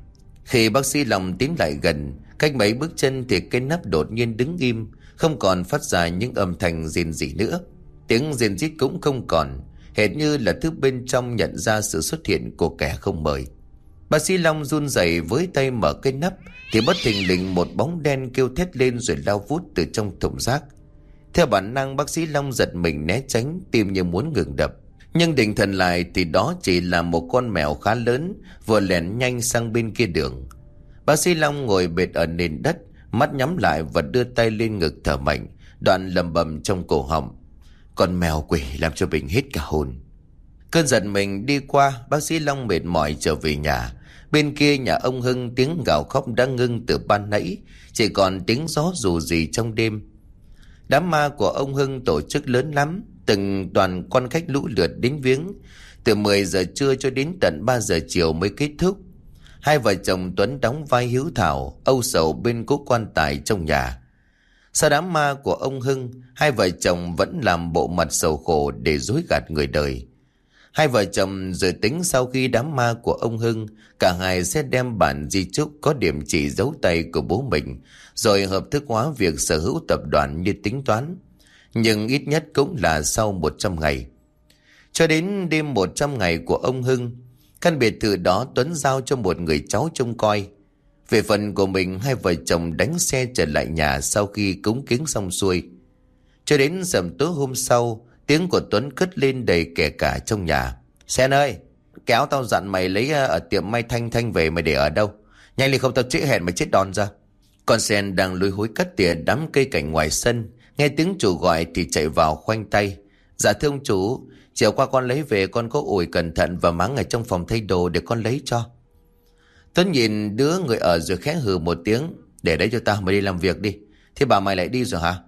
Khi bác sĩ Long tiến lại gần, cách mấy bước chân thì cái nắp đột nhiên đứng im, không còn phát ra những âm thanh rên rỉ nữa. Tiếng rên rít cũng không còn, hệt như là thứ bên trong nhận ra sự xuất hiện của kẻ không mời. Bác sĩ Long run rẩy với tay mở cái nắp, thì bất thình lình một bóng đen kêu thét lên rồi lao vút từ trong thùng rác. Theo bản năng, bác sĩ Long giật mình né tránh, tim như muốn ngừng đập. Nhưng định thần lại thì đó chỉ là một con mèo khá lớn vừa lẻn nhanh sang bên kia đường. Bác sĩ Long ngồi bệt ở nền đất, mắt nhắm lại và đưa tay lên ngực thở mạnh, đoạn lẩm bẩm trong cổ họng: con mèo quỷ làm cho mình hết cả hồn. Cơn giận mình đi qua, bác sĩ Long mệt mỏi trở về nhà. Bên kia nhà ông Hưng, tiếng gào khóc đã ngưng từ ban nãy, chỉ còn tiếng gió rù rì trong đêm. Đám ma của ông Hưng tổ chức lớn lắm, từng đoàn quan khách lũ lượt đến viếng, từ 10 giờ trưa cho đến tận 3 giờ chiều mới kết thúc. Hai vợ chồng Tuấn đóng vai hiếu thảo, âu sầu bên cố quan tài trong nhà. Sau đám ma của ông Hưng, hai vợ chồng vẫn làm bộ mặt sầu khổ để dối gạt người đời. Hai vợ chồng dự tính sau khi đám ma của ông Hưng, cả hai sẽ đem bản di chúc có điểm chỉ dấu tay của bố mình, rồi hợp thức hóa việc sở hữu tập đoàn như tính toán. Nhưng ít nhất cũng là sau 100 ngày. Cho đến đêm 100 ngày của ông Hưng, căn biệt thự đó Tuấn giao cho một người cháu trông coi. Về phần của mình, hai vợ chồng đánh xe trở lại nhà sau khi cúng kiến xong xuôi. Cho đến rằm tối hôm sau, tiếng của Tuấn cất lên đầy kẻ cả trong nhà: Sen ơi, cái áo tao dặn mày lấy ở tiệm may Thanh Thanh về mày để ở đâu? Nhanh lên không tao trễ hẹn mày chết đòn ra. Con Sen đang lúi húi cắt tỉa đám cây cảnh ngoài sân, nghe tiếng chủ gọi thì chạy vào khoanh tay: Dạ thưa ông chủ, chiều qua con lấy về, con có ủi cẩn thận và máng ở trong phòng thay đồ để con lấy cho. Tuấn nhìn đứa người ở rồi khẽ hừ một tiếng: Để đấy cho tao, mày đi làm việc đi. Thế bà mày lại đi rồi hả?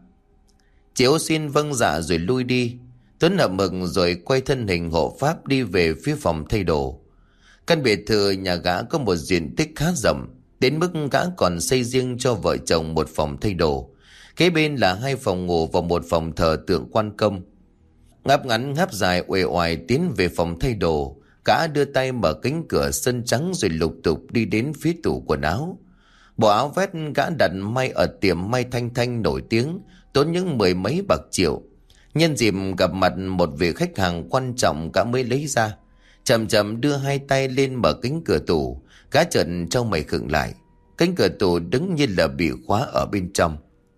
Chị Ô xin vâng dạ rồi lui đi. Tuấn hậm hực rồi quay thân hình hộ pháp đi về phía phòng thay đồ. Căn biệt thự nhà gã có một diện tích khá rộng, đến mức gã còn xây riêng cho vợ chồng một phòng thay đồ. Kế bên là 2 phòng ngủ và một phòng thờ tượng quan công. Ngáp ngắn ngáp dài uể oải tiến về phòng thay đồ. Gã đưa tay mở cánh cửa sân trắng rồi lục tục đi đến phía tủ quần áo. Bộ áo vest gã đặt may ở tiệm may Thanh Thanh nổi tiếng, tốn những 10 mấy bạc triệu. Nhân dịp gặp mặt một vị khách hàng quan trọng, gã mới lấy ra. Chậm chậm đưa 2 tay lên mở cánh cửa tủ. Gã chợt trao mày khựng lại. Cánh cửa tủ đứng như là bị khóa ở bên trong.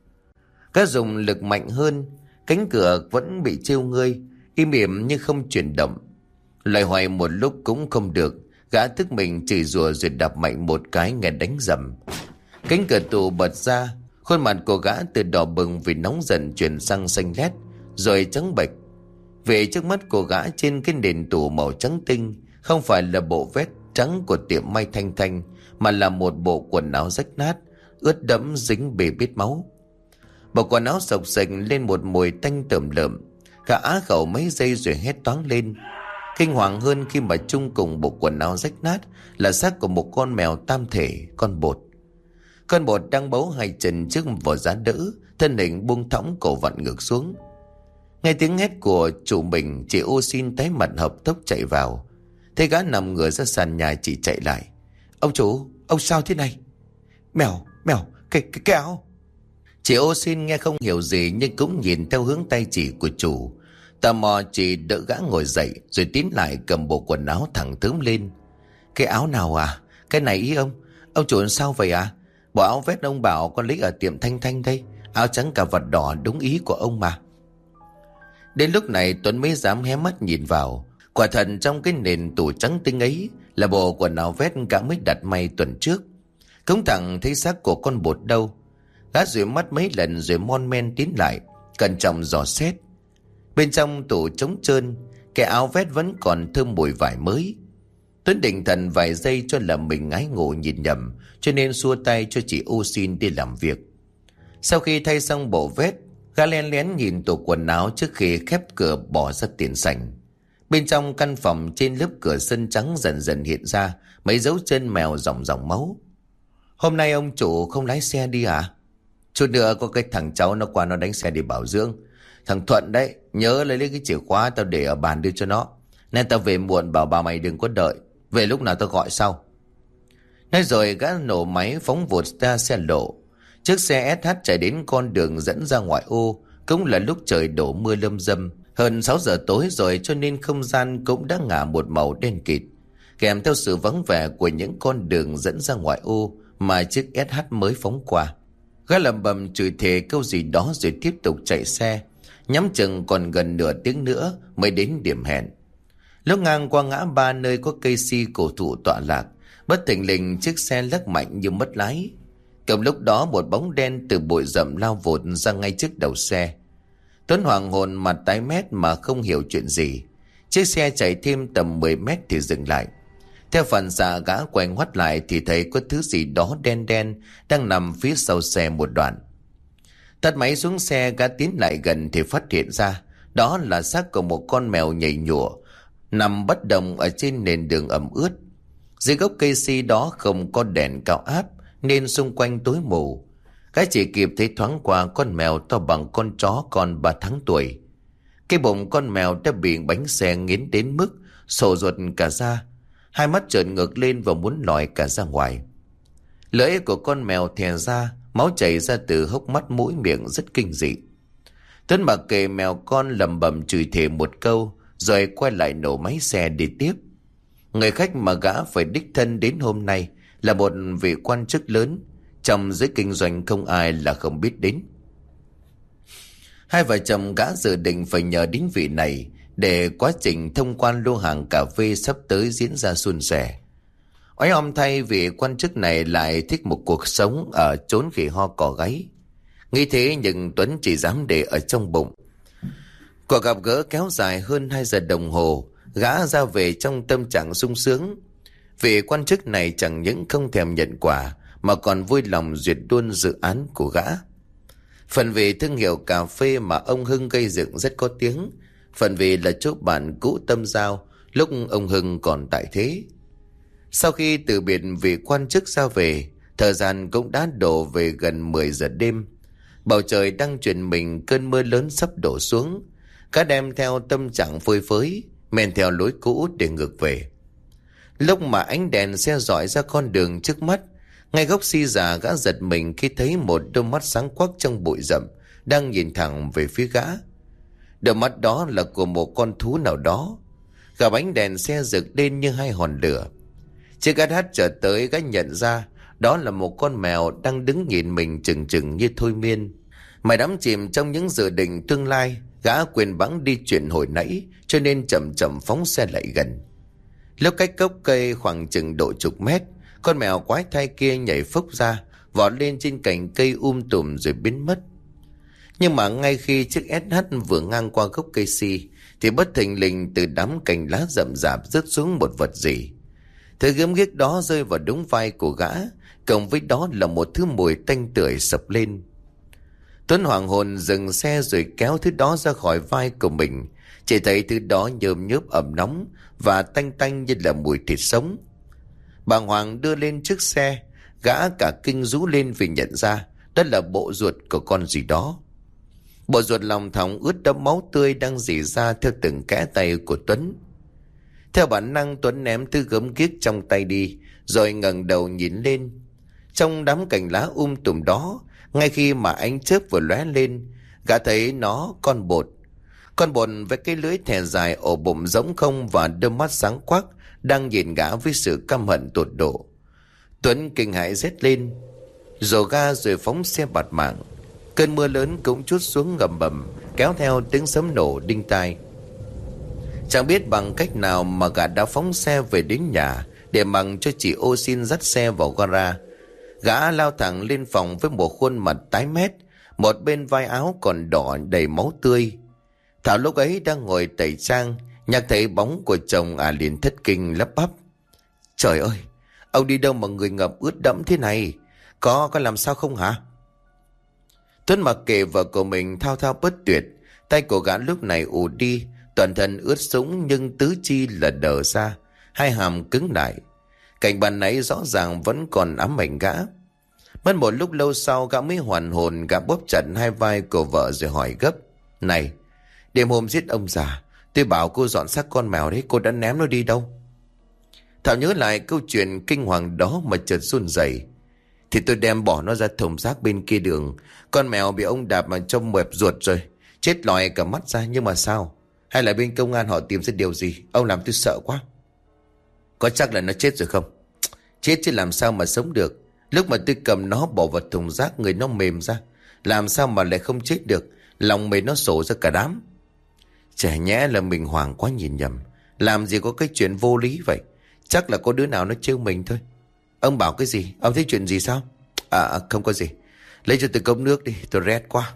Gã dùng lực mạnh hơn, cánh cửa vẫn bị trêu ngươi, im ỉm nhưng không chuyển động. Loay hoay một lúc cũng không được, gã thức mình chửi rủa rồi đạp mạnh một cái nghe đánh rầm. Cánh cửa tủ bật ra, khuôn mặt của gã từ đỏ bừng vì nóng giận chuyển sang xanh lét, rồi trắng bệch. Về trước mắt của gã trên cái nền tủ màu trắng tinh, không phải là bộ vest trắng của tiệm may Thanh Thanh, mà là một bộ quần áo rách nát, ướt đẫm dính bê bết máu. Bộ quần áo sộc sạch lên một mùi tanh tởm lợm. Gã á khẩu mấy giây rồi hét toáng lên, kinh hoàng hơn khi mà chung cùng bộ quần áo rách nát là xác của một con mèo tam thể, con Bột. Con Bột đang bấu 2 chân trước vỏ giá đỡ, thân hình buông thõng, cổ vặn ngược xuống. Nghe tiếng hét của chủ mình, chị Ô xin tái mặt hợp tốc chạy vào. Thấy gã nằm ngửa ra sàn nhà, chị chạy lại: Ông chủ, ông sao thế này? Mèo, cái áo. Chị Ô xin nghe không hiểu gì nhưng cũng nhìn theo hướng tay chỉ của chủ. Tò mò chị đỡ gã ngồi dậy rồi tiến lại cầm bộ quần áo thẳng thớm lên. Cái áo nào à? Cái này ý ông? Ông chủ sao vậy à? Bộ áo vest ông bảo con lấy ở tiệm Thanh Thanh đây. Áo trắng cà vạt đỏ đúng ý của ông mà. Đến lúc này Tuấn mới dám hé mắt nhìn vào. Quả thật trong cái nền tủ trắng tinh ấy là bộ quần áo vest gã mới đặt may tuần trước. Không thẳng thấy xác của con Bột đâu. Gã rủi mắt mấy lần rồi mon men tiến lại, cẩn trọng dò xét. Bên trong tủ trống trơn, cái áo vest vẫn còn thơm mùi vải mới. Tuấn định thần vài giây cho là mình ngái ngủ nhìn nhầm, cho nên xua tay cho chị U xin đi làm việc. Sau khi thay xong bộ vest, gã lén lén nhìn tủ quần áo trước khi khép cửa bỏ ra tiền sảnh. Bên trong căn phòng trên lớp cửa sân trắng dần dần hiện ra mấy dấu chân mèo ròng ròng máu. Hôm nay ông chủ không lái xe đi à? Chút nữa có cái thằng cháu nó qua nó đánh xe đi bảo dưỡng. Thằng Thuận đấy, nhớ lấy cái chìa khóa tao để ở bàn đưa cho nó. Nên tao về muộn bảo bà mày đừng có đợi. Về lúc nào tao gọi sau. Nói rồi gã nổ máy phóng vụt ra xe lộ. Chiếc xe SH chạy đến con đường dẫn ra ngoại ô. Cũng là lúc trời đổ mưa lâm râm. Hơn 6 giờ tối rồi cho nên không gian cũng đã ngả một màu đen kịt. Kèm theo sự vắng vẻ của những con đường dẫn ra ngoại ô mà chiếc SH mới phóng qua. Gã lầm bầm chửi thề câu gì đó rồi tiếp tục chạy xe. Nhắm chừng còn gần nửa tiếng nữa mới đến điểm hẹn. Lúc ngang qua ngã ba nơi có cây si cổ thụ tọa lạc, bất thình lình chiếc xe lắc mạnh như mất lái. Cùng lúc đó một bóng đen từ bụi rậm lao vụt ra ngay trước đầu xe. Tuấn hoàng hồn mặt tái mét mà không hiểu chuyện gì. Chiếc xe chạy thêm tầm 10 mét thì dừng lại. Theo phản xạ gã quay ngoắt lại thì thấy có thứ gì đó đen đen đang nằm phía sau xe một đoạn. Tắt máy xuống xe, gã tiến lại gần thì phát hiện ra đó là xác của một con mèo nhảy nhụa nằm bất động ở trên nền đường ẩm ướt. Dưới gốc cây si đó không có đèn cao áp nên xung quanh tối mù. Gã chỉ kịp thấy thoáng qua con mèo to bằng con chó con 3 tháng tuổi. Cái bụng con mèo đã bị bánh xe nghiến đến mức sổ ruột cả ra. Hai mắt trợn ngược lên và muốn lòi cả ra ngoài. Lưỡi của con mèo thè ra, máu chảy ra từ hốc mắt mũi miệng rất kinh dị. Tuấn mặc kệ mèo con lầm bầm chửi thề một câu rồi quay lại nổ máy xe đi tiếp. Người khách mà gã phải đích thân đến hôm nay là một vị quan chức lớn. Trong giới kinh doanh không ai là không biết đến. Hai vợ chồng gã dự định phải nhờ đến vị này để quá trình thông quan lô hàng cà phê sắp tới diễn ra suôn sẻ. Oái om thay vị quan chức này lại thích một cuộc sống ở chốn khỉ ho cỏ gáy. Nghĩ thế nhưng Tuấn chỉ dám để ở trong bụng. Cuộc gặp gỡ kéo dài hơn 2 giờ đồng hồ. Gã ra về trong tâm trạng sung sướng. Vị quan chức này chẳng những không thèm nhận quà mà còn vui lòng duyệt luôn dự án của gã. Phần vì thương hiệu cà phê mà ông Hưng gây dựng rất có tiếng. Phần vì là chỗ bạn cũ tâm giao lúc ông Hưng còn tại thế. Sau khi từ biệt vị quan chức ra về, thời gian cũng đã đổ về gần 10 giờ đêm. Bầu trời đang chuyển mình cơn mưa lớn sắp đổ xuống. Gã đem theo tâm trạng phơi phới, men theo lối cũ để ngược về. Lúc mà ánh đèn xe rọi ra con đường trước mắt, ngay gốc si già gã giật mình khi thấy một đôi mắt sáng quắc trong bụi rậm đang nhìn thẳng về phía gã. Đôi mắt đó là của một con thú nào đó. Gà bánh đèn xe rực lên như hai hòn lửa. Chiếc SH chợt tới, gã nhận ra đó là một con mèo đang đứng nhìn mình chừng chừng như thôi miên. Mày đắm chìm trong những dự định tương lai, gã quên bẵng đi chuyện hồi nãy cho nên chậm chậm phóng xe lại gần. Lúc cách gốc cây khoảng chừng độ chục mét, con mèo quái thai kia nhảy phốc ra, vọt lên trên cành cây tùm rồi biến mất. Nhưng mà ngay khi chiếc SH vừa ngang qua gốc cây si thì bất thình lình từ đám cành lá rậm rạp rớt xuống một vật gì. Thứ gớm ghiếc đó rơi vào đúng vai của gã, cộng với đó là một thứ mùi tanh tưởi sập lên. Tuấn hoàng hồn dừng xe rồi kéo thứ đó ra khỏi vai của mình. Chỉ thấy thứ đó nhơm nhớp ẩm nóng và tanh tanh như là mùi thịt sống. Bàng hoàng đưa lên chiếc xe, gã cả kinh rú lên vì nhận ra đó là bộ ruột của con gì đó. Bộ ruột lòng thòng ướt đẫm máu tươi đang rỉ ra theo từng kẽ tay của Tuấn. Theo bản năng Tuấn ném thứ gớm ghiếc trong tay đi, rồi ngẩng đầu nhìn lên. Trong đám cành lá tùm đó, ngay khi mà ánh chớp vừa lóe lên, gã thấy nó con bột. Con bột với cái lưỡi thè dài, ổ bụng rỗng không và đôi mắt sáng quắc đang nhìn gã với sự căm hận tột độ. Tuấn kinh hãi rét lên, rồ ga rồi phóng xe bạt mạng. Cơn mưa lớn cũng trút xuống ngầm bầm, kéo theo tiếng sấm nổ đinh tai. Chẳng biết bằng cách nào mà gã đã phóng xe về đến nhà để mặc cho chị Ô xin dắt xe vào gara. Gã lao thẳng lên phòng với một khuôn mặt tái mét, một bên vai áo còn đỏ đầy máu tươi. Thảo lúc ấy đang ngồi tẩy trang, nhạc thấy bóng của chồng liền thất kinh lắp bắp. Trời ơi, ông đi đâu mà người ngập ướt đẫm thế này? Có làm sao không hả? Tuấn mặc kệ vợ của mình thao thao bất tuyệt. Tay của gã lúc này ù đi, toàn thân ướt sũng nhưng tứ chi là đờ ra, hai hàm cứng lại. Cảnh bàn nãy rõ ràng vẫn còn ám ảnh gã. Mất một lúc lâu sau gã mới hoàn hồn, gã bóp chặt hai vai của vợ rồi hỏi gấp. Này, đêm hôm giết ông già, tôi bảo cô dọn xác con mèo đấy, cô đã ném nó đi đâu? Thảo nhớ lại câu chuyện kinh hoàng đó mà chợt run rẩy. Thì tôi đem bỏ nó ra thùng rác bên kia đường. Con mèo bị ông đạp mà trông mẹp ruột rồi, chết lòi cả mắt ra. Nhưng mà sao? Hay là bên công an họ tìm ra điều gì? Ông làm tôi sợ quá. Có chắc là nó chết rồi không? Chết chứ làm sao mà sống được. Lúc mà tôi cầm nó bỏ vào thùng rác, người nó mềm ra, làm sao mà lại không chết được. Lòng mệt nó sổ ra cả đám. Chả nhẽ là mình hoảng quá nhìn nhầm. Làm gì có cái chuyện vô lý vậy. Chắc là có đứa nào nó trêu mình thôi. Ông bảo cái gì? Ông thấy chuyện gì sao? Không có gì. Lấy cho tôi cốc nước đi, tôi rét quá.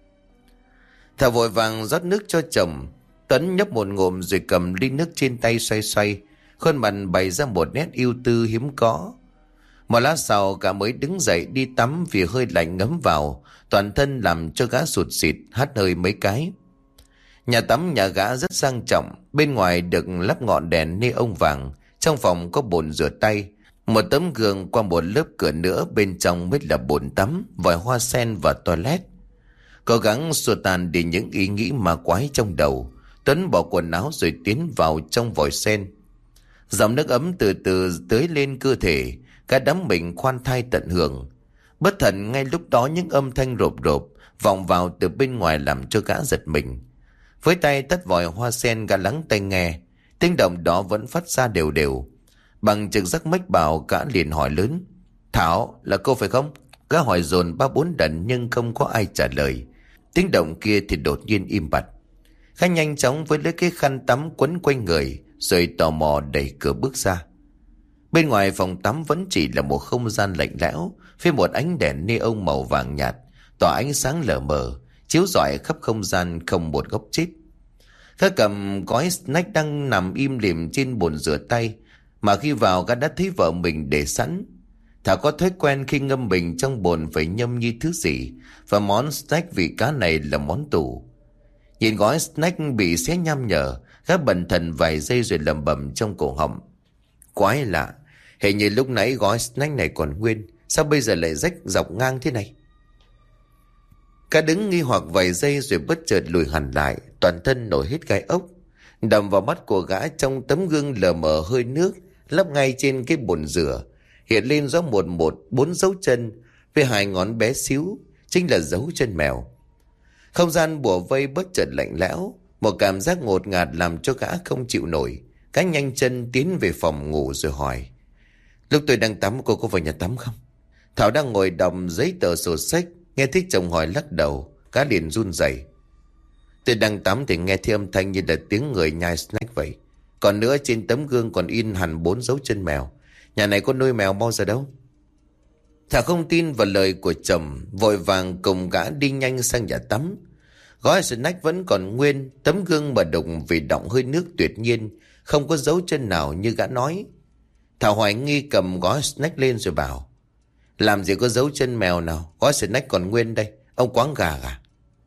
Thảo vội vàng rót nước cho chồng. Tuấn nhấp một ngụm rồi cầm ly nước trên tay xoay xoay. Khuôn mặt bày ra một nét ưu tư hiếm có. Một lát sau gã mới đứng dậy đi tắm vì hơi lạnh ngấm vào. Toàn thân làm cho gã sụt sịt, hắt hơi mấy cái. Nhà tắm nhà gã rất sang trọng. Bên ngoài được lắp ngọn đèn neon vàng. Trong phòng có bồn rửa tay, một tấm gương qua một lớp cửa nữa. Bên trong mới là bồn tắm, vòi hoa sen và toilet. Cố gắng xua tan đi những ý nghĩ ma quái trong đầu, Tuấn bỏ quần áo rồi tiến vào trong vòi sen. Dòng nước ấm từ từ tưới lên cơ thể, cả đám mình khoan thai tận hưởng. Bất thần ngay lúc đó những âm thanh rộp rộp vọng vào từ bên ngoài làm cho gã giật mình. Với tay tắt vòi hoa sen, gã lắng tai nghe. Tiếng động đó vẫn phát ra đều đều. Bằng trực giác mách bảo, gã liền hỏi lớn. Thảo, là cô phải không? Gã hỏi dồn 3-4 lần nhưng không có ai trả lời. Tiếng động kia thì đột nhiên im bặt. Gã nhanh chóng với lấy cái khăn tắm quấn quanh người, rồi tò mò đẩy cửa bước ra. Bên ngoài phòng tắm vẫn chỉ là một không gian lạnh lẽo, với một ánh đèn neon màu vàng nhạt tỏa ánh sáng lờ mờ, chiếu rọi khắp không gian không một góc chết. Gã cầm gói snack đang nằm im lìm trên bồn rửa tay, mà khi vào gã đã thấy vợ mình để sẵn. Thảo có thói quen khi ngâm mình trong bồn phải nhâm nhi thứ gì, và món snack vị cá này là món tủ. Nhìn gói snack bị xé nham nhở, gã bần thần vài giây rồi lẩm bẩm trong cổ họng. Quái lạ, hình như lúc nãy gói snack này còn nguyên, sao bây giờ lại rách dọc ngang thế này? Gã đứng nghi hoặc vài giây rồi bất chợt lùi hẳn lại, toàn thân nổi hết gai ốc. Đầm vào mắt của gã trong tấm gương lờ mờ hơi nước lấp ngay trên cái bồn rửa, hiện lên rõ một 4 dấu chân với 2 ngón bé xíu, chính là dấu chân mèo. Không gian bủa vây bất chợt lạnh lẽo, một cảm giác ngột ngạt làm cho gã không chịu nổi. Gã nhanh chân tiến về phòng ngủ rồi hỏi. Lúc tôi đang tắm, cô có vào nhà tắm không? Thảo đang ngồi đọc giấy tờ sổ sách, nghe thấy chồng hỏi lắc đầu, gã liền run rẩy. Tôi đang tắm thì nghe thấy âm thanh như là tiếng người nhai snack vậy. Còn nữa, trên tấm gương còn in hẳn 4 dấu chân mèo. Nhà này có nuôi mèo bao giờ đâu? Thảo không tin vào lời của chồng, vội vàng cùng gã đi nhanh sang nhà tắm. Gói snack vẫn còn nguyên, tấm gương mà đụng vì đọng hơi nước tuyệt nhiên, không có dấu chân nào như gã nói. Thảo hoài nghi cầm gói snack lên rồi bảo. Làm gì có dấu chân mèo nào, gói snack còn nguyên đây, ông quáng gà à?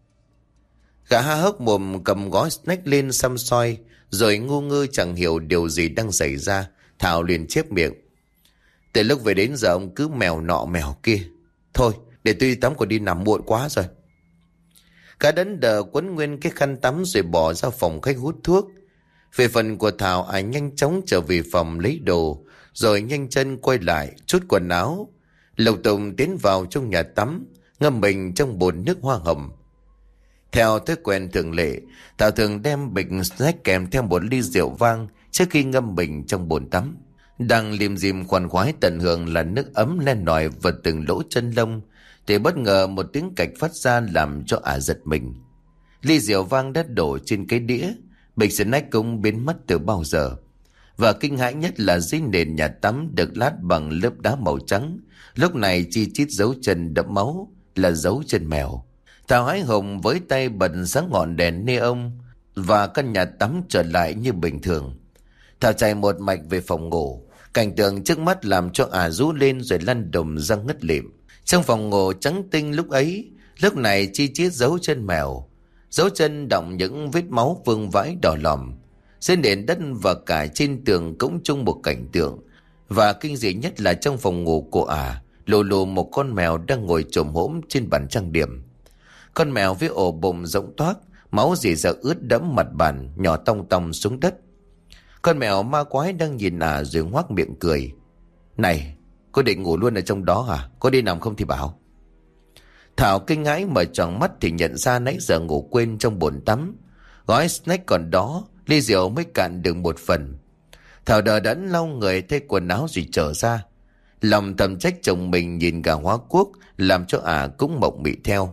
Gã há hốc mồm cầm gói snack lên xăm soi, rồi ngu ngơ chẳng hiểu điều gì đang xảy ra. Thảo liền chép miệng. Từ lúc về đến giờ ông cứ mèo nọ mèo kia. Thôi, để tôi đi tắm, còn đi nằm muộn quá rồi. Cả đấn đờ quấn nguyên cái khăn tắm rồi bỏ ra phòng khách hút thuốc. Về phần của Thảo, ai nhanh chóng trở về phòng lấy đồ, rồi nhanh chân quay lại chút quần áo, lục tùng tiến vào trong nhà tắm, ngâm mình trong bồn nước hoa hồng. Theo thói quen thường lệ, Thảo thường đem bịch snack kèm theo một ly rượu vang trước khi ngâm mình trong bồn tắm. Đang liêm diêm khoan khoái tận hưởng là nước ấm len lỏi vào từng lỗ chân lông, thì bất ngờ một tiếng cạch phát ra làm cho ả giật mình. Ly rượu vang đã đổ trên cái đĩa, bịch snack cũng biến mất từ bao giờ. Và kinh hãi nhất là dưới nền nhà tắm được lát bằng lớp đá màu trắng, lúc này chi chít dấu chân đẫm máu, là dấu chân mèo. Thảo hái hùng với tay bật sáng ngọn đèn neon và căn nhà tắm trở lại như bình thường. Thảo chạy một mạch về phòng ngủ. Cảnh tượng trước mắt làm cho rú lên rồi lăn đùng ra ngất lịm. Trong phòng ngủ trắng tinh lúc này chi chít dấu chân mèo. Dấu chân đọng những vết máu vương vãi đỏ lòm. Trên nền đất và cả trên tường cũng chung một cảnh tượng. Và kinh dị nhất là trong phòng ngủ của lù lù một con mèo đang ngồi chồm hổm trên bàn trang điểm. Con mèo với ổ bụng rỗng toác, máu rỉ ra ướt đẫm mặt bàn, nhỏ tong tong xuống đất. Con mèo ma quái đang nhìn rồi ngoác miệng cười. Này, cô định ngủ luôn ở trong đó hả? Có đi nằm không thì bảo. Thảo kinh hãi mở tròn mắt thì nhận ra nãy giờ ngủ quên trong bồn tắm. Gói snack còn đó, ly rượu mới cạn được một phần. Thảo đờ đẫn lau người thay quần áo rồi trở ra. Lòng thầm trách chồng mình nhìn cả hóa quốc, làm cho cũng mộng mị theo.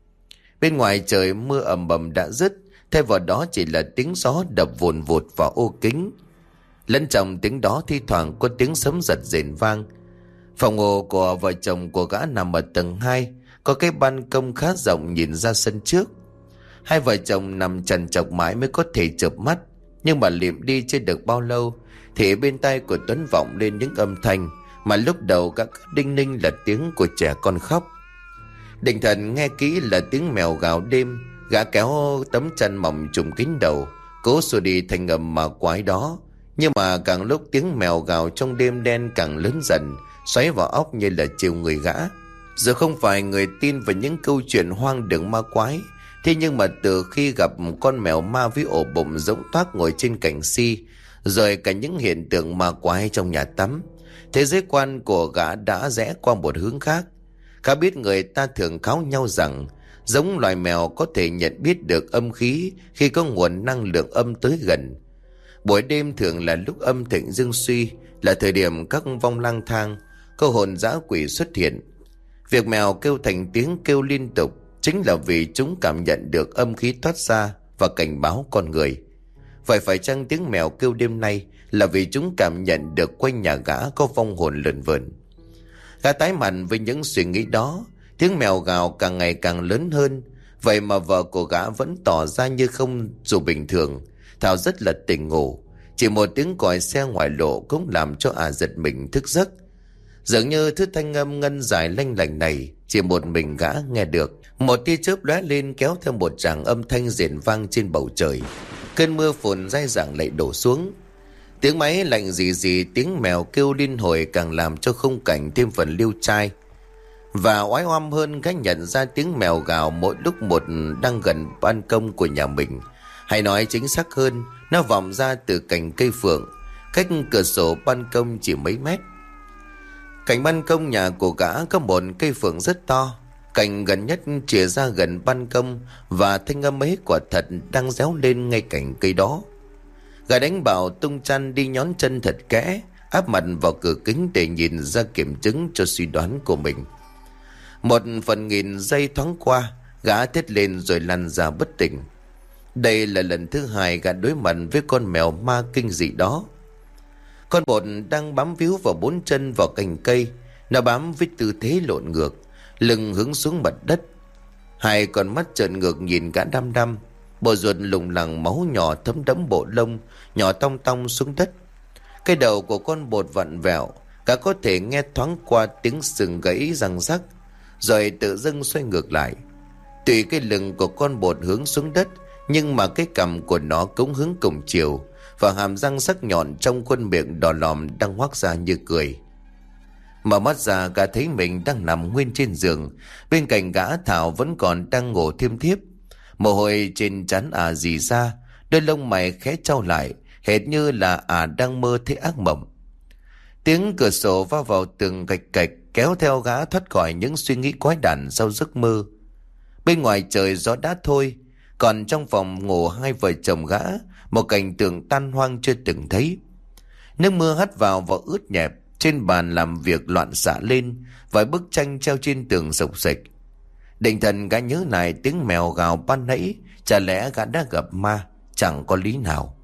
Bên ngoài trời mưa ầm ầm đã dứt, thay vào đó chỉ là tiếng gió đập vùn vụt vào ô kính. Lẫn trong tiếng đó thi thoảng có tiếng sấm giật rền vang. Phòng ngủ của vợ chồng của gã nằm ở tầng 2, có cái ban công khá rộng nhìn ra sân trước. Hai vợ chồng nằm trằn trọc mãi mới có thể chợp mắt, nhưng mà liệm đi chưa được bao lâu thì bên tai của Tuấn vọng lên những âm thanh mà lúc đầu gã đinh ninh là tiếng của trẻ con khóc. Định thần nghe kỹ là tiếng mèo gào đêm. Gã kéo tấm chăn mỏng trùm kín đầu, cố xua đi thành âm ma quái đó. Nhưng mà càng lúc tiếng mèo gào trong đêm đen càng lớn dần, xoáy vào óc như là chiều người gã. Giờ không phải người tin vào những câu chuyện hoang đường ma quái, thế nhưng mà từ khi gặp con mèo ma với ổ bụng rỗng toác ngồi trên cành si, rồi cả những hiện tượng ma quái trong nhà tắm, thế giới quan của gã đã rẽ qua một hướng khác. Gã biết người ta thường kháo nhau rằng giống loài mèo có thể nhận biết được âm khí khi có nguồn năng lượng âm tới gần. Buổi đêm thường là lúc âm thịnh dương suy, là thời điểm các vong lang thang, câu hồn dã quỷ xuất hiện. Việc mèo kêu thành tiếng kêu liên tục chính là vì chúng cảm nhận được âm khí thoát ra và cảnh báo con người. Vậy phải chăng tiếng mèo kêu đêm nay là vì chúng cảm nhận được quanh nhà gã có vong hồn lượn vờn? Gã tái mặt với những suy nghĩ đó. Tiếng mèo gào càng ngày càng lớn hơn. Vậy mà vợ của gã vẫn tỏ ra như không dù bình thường. Thảo rất là tỉnh ngủ. Chỉ một tiếng còi xe ngoài lộ cũng làm cho giật mình thức giấc. Dường như thứ thanh âm ngân dài lanh lành này chỉ một mình gã nghe được. Một tia chớp lóe lên kéo theo một tràng âm thanh rền vang trên bầu trời. Cơn mưa phùn dai dẳng lại đổ xuống. Tiếng máy lạnh rì rì, tiếng mèo kêu liên hồi càng làm cho khung cảnh thêm phần liêu trai. Và oái oăm hơn, gã nhận ra tiếng mèo gào mỗi lúc một đang gần ban công của nhà mình. Hay nói chính xác hơn, nó vọng ra từ cành cây phượng, cách cửa sổ ban công chỉ mấy mét. Cạnh ban công nhà của gã có một cây phượng rất to. Cành gần nhất chìa ra gần ban công, và thanh âm ấy quả thật đang réo lên ngay cạnh cây đó. Gã đánh bảo tung chăn đi nhón chân thật kẽ, áp mặt vào cửa kính để nhìn ra kiểm chứng cho suy đoán của mình. Một phần nghìn giây thoáng qua, gã thét lên rồi lăn ra bất tỉnh. Đây là lần thứ hai gã đối mặt với con mèo ma kinh dị đó. Con bột đang bám víu vào bốn chân vào cành cây. Nó bám với tư thế lộn ngược, lưng hướng xuống mặt đất. Hai con mắt trợn ngược nhìn gã đăm đăm. Bộ ruột lủng lẳng, máu nhỏ thấm đẫm bộ lông, nhỏ tong tong xuống đất. Cái đầu của con bột vặn vẹo, cả có thể nghe thoáng qua tiếng sừng gãy răng rắc, rồi tự dưng xoay ngược lại. Tùy cái lưng của con bột hướng xuống đất, nhưng mà cái cằm của nó cũng hướng cùng chiều, và hàm răng sắc nhọn trong khuôn miệng đỏ lòm đang hoác ra như cười. Mở mắt ra, gã thấy mình đang nằm nguyên trên giường. Bên cạnh gã Thảo vẫn còn đang ngủ thiêm thiếp. Mồ hôi trên trán rỉ ra, đôi lông mày khẽ chau lại, hệt như là đang mơ thấy ác mộng. Tiếng cửa sổ va vào tường gạch gạch kéo theo gã thoát khỏi những suy nghĩ quái đản sau giấc mơ. Bên ngoài trời gió đã thôi, còn trong phòng ngủ hai vợ chồng gã, một cảnh tượng tan hoang chưa từng thấy. Nước mưa hắt vào và ướt nhẹp, trên bàn làm việc loạn xạ lên, vài bức tranh treo trên tường sộc sạch. Định thần gã nhớ lại tiếng mèo gào ban nãy, chả lẽ gã đã gặp ma, chẳng có lý nào.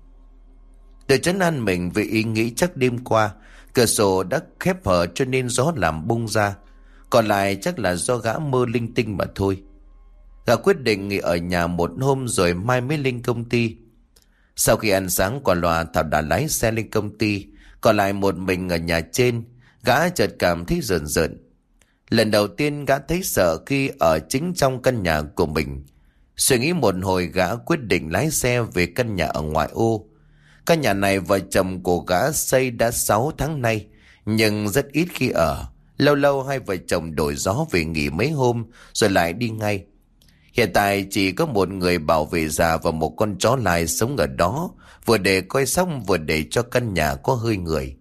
Tự trấn an mình vì ý nghĩ chắc đêm qua cửa sổ đã khép hở cho nên gió làm bung ra, còn lại chắc là do gã mơ linh tinh mà thôi. Gã quyết định nghỉ ở nhà một hôm rồi mai mới lên công ty. Sau khi ăn sáng quả loa, Thảo đã lái xe lên công ty, Còn lại một mình ở nhà trên, gã chợt cảm thấy rợn rợn. Lần đầu tiên gã thấy sợ khi ở chính trong căn nhà của mình. Suy nghĩ một hồi, gã quyết định lái xe về căn nhà ở ngoại ô. Căn nhà này vợ chồng của gã xây đã 6 tháng nay, nhưng rất ít khi ở. Lâu lâu hai vợ chồng đổi gió về nghỉ mấy hôm rồi lại đi ngay. Hiện tại chỉ có một người bảo vệ già và một con chó lai sống ở đó, vừa để coi sóc vừa để cho căn nhà có hơi người.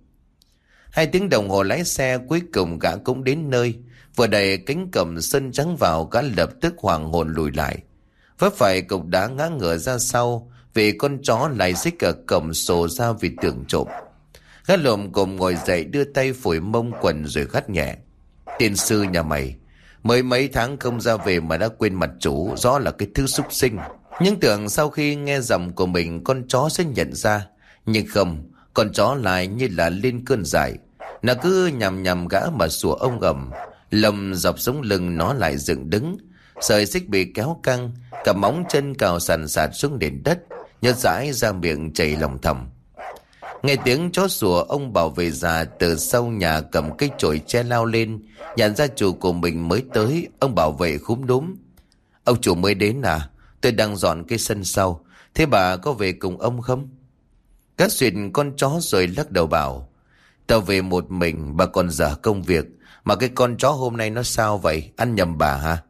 2 tiếng đồng hồ lái xe, cuối cùng gã cũng đến nơi. Vừa đẩy cánh cổng sân trắng vào, gã lập tức hoảng hồn lùi lại, vấp phải cục đá ngã ngửa ra sau vì con chó lại xích ở cổng sổ ra vì tưởng trộm. Gã lồm cồm ngồi dậy, đưa tay phủi mông quần rồi gắt nhẹ: "Tiên sư nhà mày, mới mấy tháng không ra về mà đã quên mặt chủ, rõ là cái thứ súc sinh." Nhưng tưởng sau khi nghe giọng của mình con chó sẽ nhận ra, nhưng không, con chó lại như là lên cơn dại. Nó cứ nhằm nhằm gã mà sủa ông ầm, lồng dọc sống lưng nó lại dựng đứng, sợi xích bị kéo căng, cả móng chân cào sàn sạt xuống nền đất, nhớt dãi ra miệng chảy lòng thầm. Nghe tiếng chó sủa, ông bảo vệ già từ sau nhà cầm cái chổi che lao lên, nhận ra chủ của mình mới tới. Ông bảo vệ khúm núm: "Ông chủ mới đến à? Tôi đang dọn cái sân sau, thế bà có về cùng ông không?" Gã xuyên con chó rồi lắc đầu bảo: "Tao về một mình, bà còn dở công việc. Mà cái con chó hôm nay nó sao vậy? Ăn nhầm bà hả?"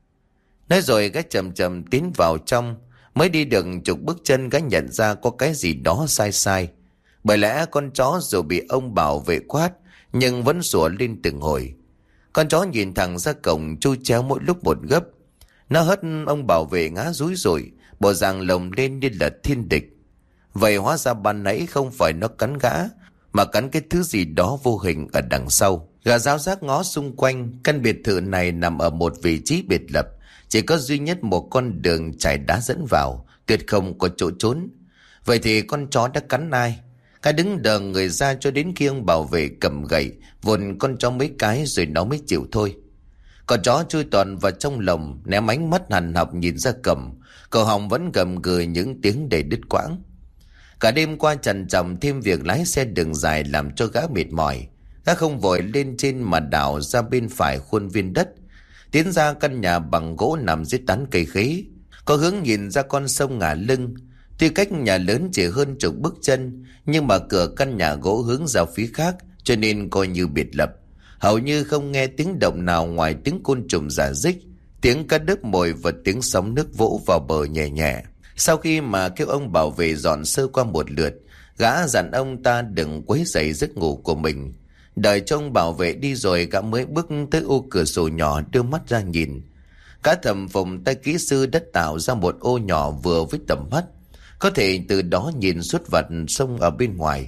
Nói rồi gã chậm chậm tiến vào trong. Mới đi được chục bước chân, gã nhận ra có cái gì đó sai sai. Bởi lẽ con chó dù bị ông bảo vệ quát nhưng vẫn sủa lên từng hồi. Con chó nhìn thẳng ra cổng, chui chéo mỗi lúc một gấp. Nó hất ông bảo vệ ngã rúi rủi, bộ dạng lồng lên như là thiên địch. Vậy hóa ra ban nãy không phải nó cắn gã, mà cắn cái thứ gì đó vô hình ở đằng sau. Gã giáo giác ngó xung quanh. Căn biệt thự này nằm ở một vị trí biệt lập, chỉ có duy nhất một con đường trải đá dẫn vào, tuyệt không có chỗ trốn. Vậy thì con chó đã cắn ai? Gã đứng đờ người ra cho đến khi ông bảo vệ cầm gậy vồn con chó mấy cái rồi nó mới chịu thôi. Con chó chui toàn vào trong lồng, ném ánh mắt hằn học nhìn ra cầm, cổ họng vẫn gầm gừ những tiếng đầy đứt quãng. Cả đêm qua trằn trọc thêm việc lái xe đường dài làm cho gã mệt mỏi. Gã không vội lên trên mà đảo ra bên phải khuôn viên đất, tiến ra căn nhà bằng gỗ nằm dưới tán cây khế, có hướng nhìn ra con sông Ngả Lưng. Tuy cách nhà lớn chỉ hơn chục bước chân, nhưng mà cửa căn nhà gỗ hướng ra phía khác, cho nên coi như biệt lập. Hầu như không nghe tiếng động nào ngoài tiếng côn trùng rả rích, tiếng cá đớp mồi và tiếng sóng nước vỗ vào bờ nhẹ nhẹ. Sau khi mà kêu ông bảo vệ dọn sơ qua một lượt, gã dặn ông ta đừng quấy rầy giấc ngủ của mình. Đợi cho ông bảo vệ đi rồi, gã mới bước tới ô cửa sổ nhỏ, đưa mắt ra nhìn. Gã thầm phụng tay kỹ sư đất tạo ra một ô nhỏ vừa với tầm mắt, có thể từ đó nhìn suốt vặt sông ở bên ngoài.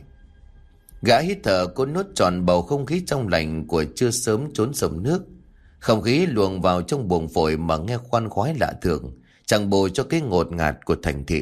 Gã hít thở cố nuốt trọn bầu không khí trong lành của trưa sớm trốn sông nước. Không khí luồng vào trong buồng phổi mà nghe khoan khoái lạ thường, chẳng bù cho cái ngột ngạt của thành thị.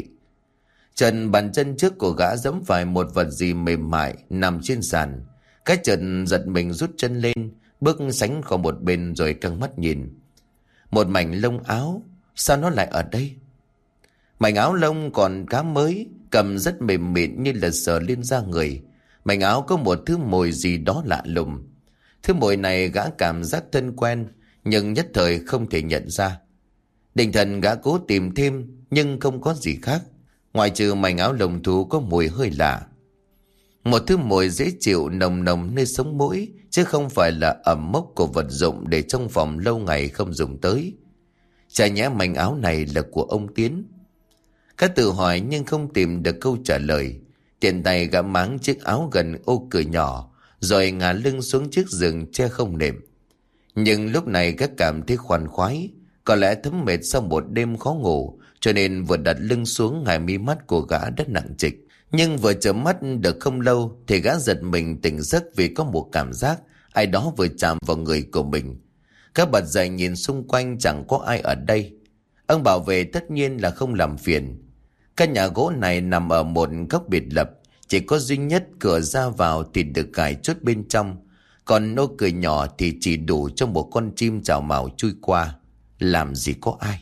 Bàn chân trước của gã giẫm phải một vật gì mềm mại nằm trên sàn. Cái Trần giật mình rút chân lên, bước sánh khỏi một bên rồi căng mắt nhìn. Một mảnh lông áo, sao nó lại ở đây? Mảnh áo lông còn khá mới, cầm rất mềm mịn như là sờ lên da người. Mảnh áo có một thứ mùi gì đó lạ lùng. Thứ mùi này gã cảm giác thân quen, nhưng nhất thời không thể nhận ra. Định thần gã cố tìm thêm, nhưng không có gì khác, ngoại trừ mảnh áo lông thú có mùi hơi lạ. Một thứ mùi dễ chịu nồng nồng nơi sống mũi, chứ không phải là ẩm mốc của vật dụng để trong phòng lâu ngày không dùng tới. Chả nhẽ mảnh áo này là của ông Tiến? Các tự hỏi nhưng không tìm được câu trả lời. Tiện tay gã máng chiếc áo gần ô cửa nhỏ, rồi ngả lưng xuống chiếc giường che không nệm. Nhưng lúc này gã cảm thấy khoan khoái, có lẽ thấm mệt sau một đêm khó ngủ, cho nên vừa đặt lưng xuống, hai mí mắt của gã đã nặng trịch. Nhưng vừa chớm mắt được không lâu thì gã giật mình tỉnh giấc vì có một cảm giác ai đó vừa chạm vào người của mình. Gã bật dậy nhìn xung quanh, chẳng có ai ở đây. Ông bảo vệ tất nhiên là không làm phiền. Căn nhà gỗ này nằm ở một góc biệt lập, chỉ có duy nhất cửa ra vào thì được cài chốt bên trong, còn ô cửa nhỏ thì chỉ đủ cho một con chim chào mào chui qua. Làm gì có ai?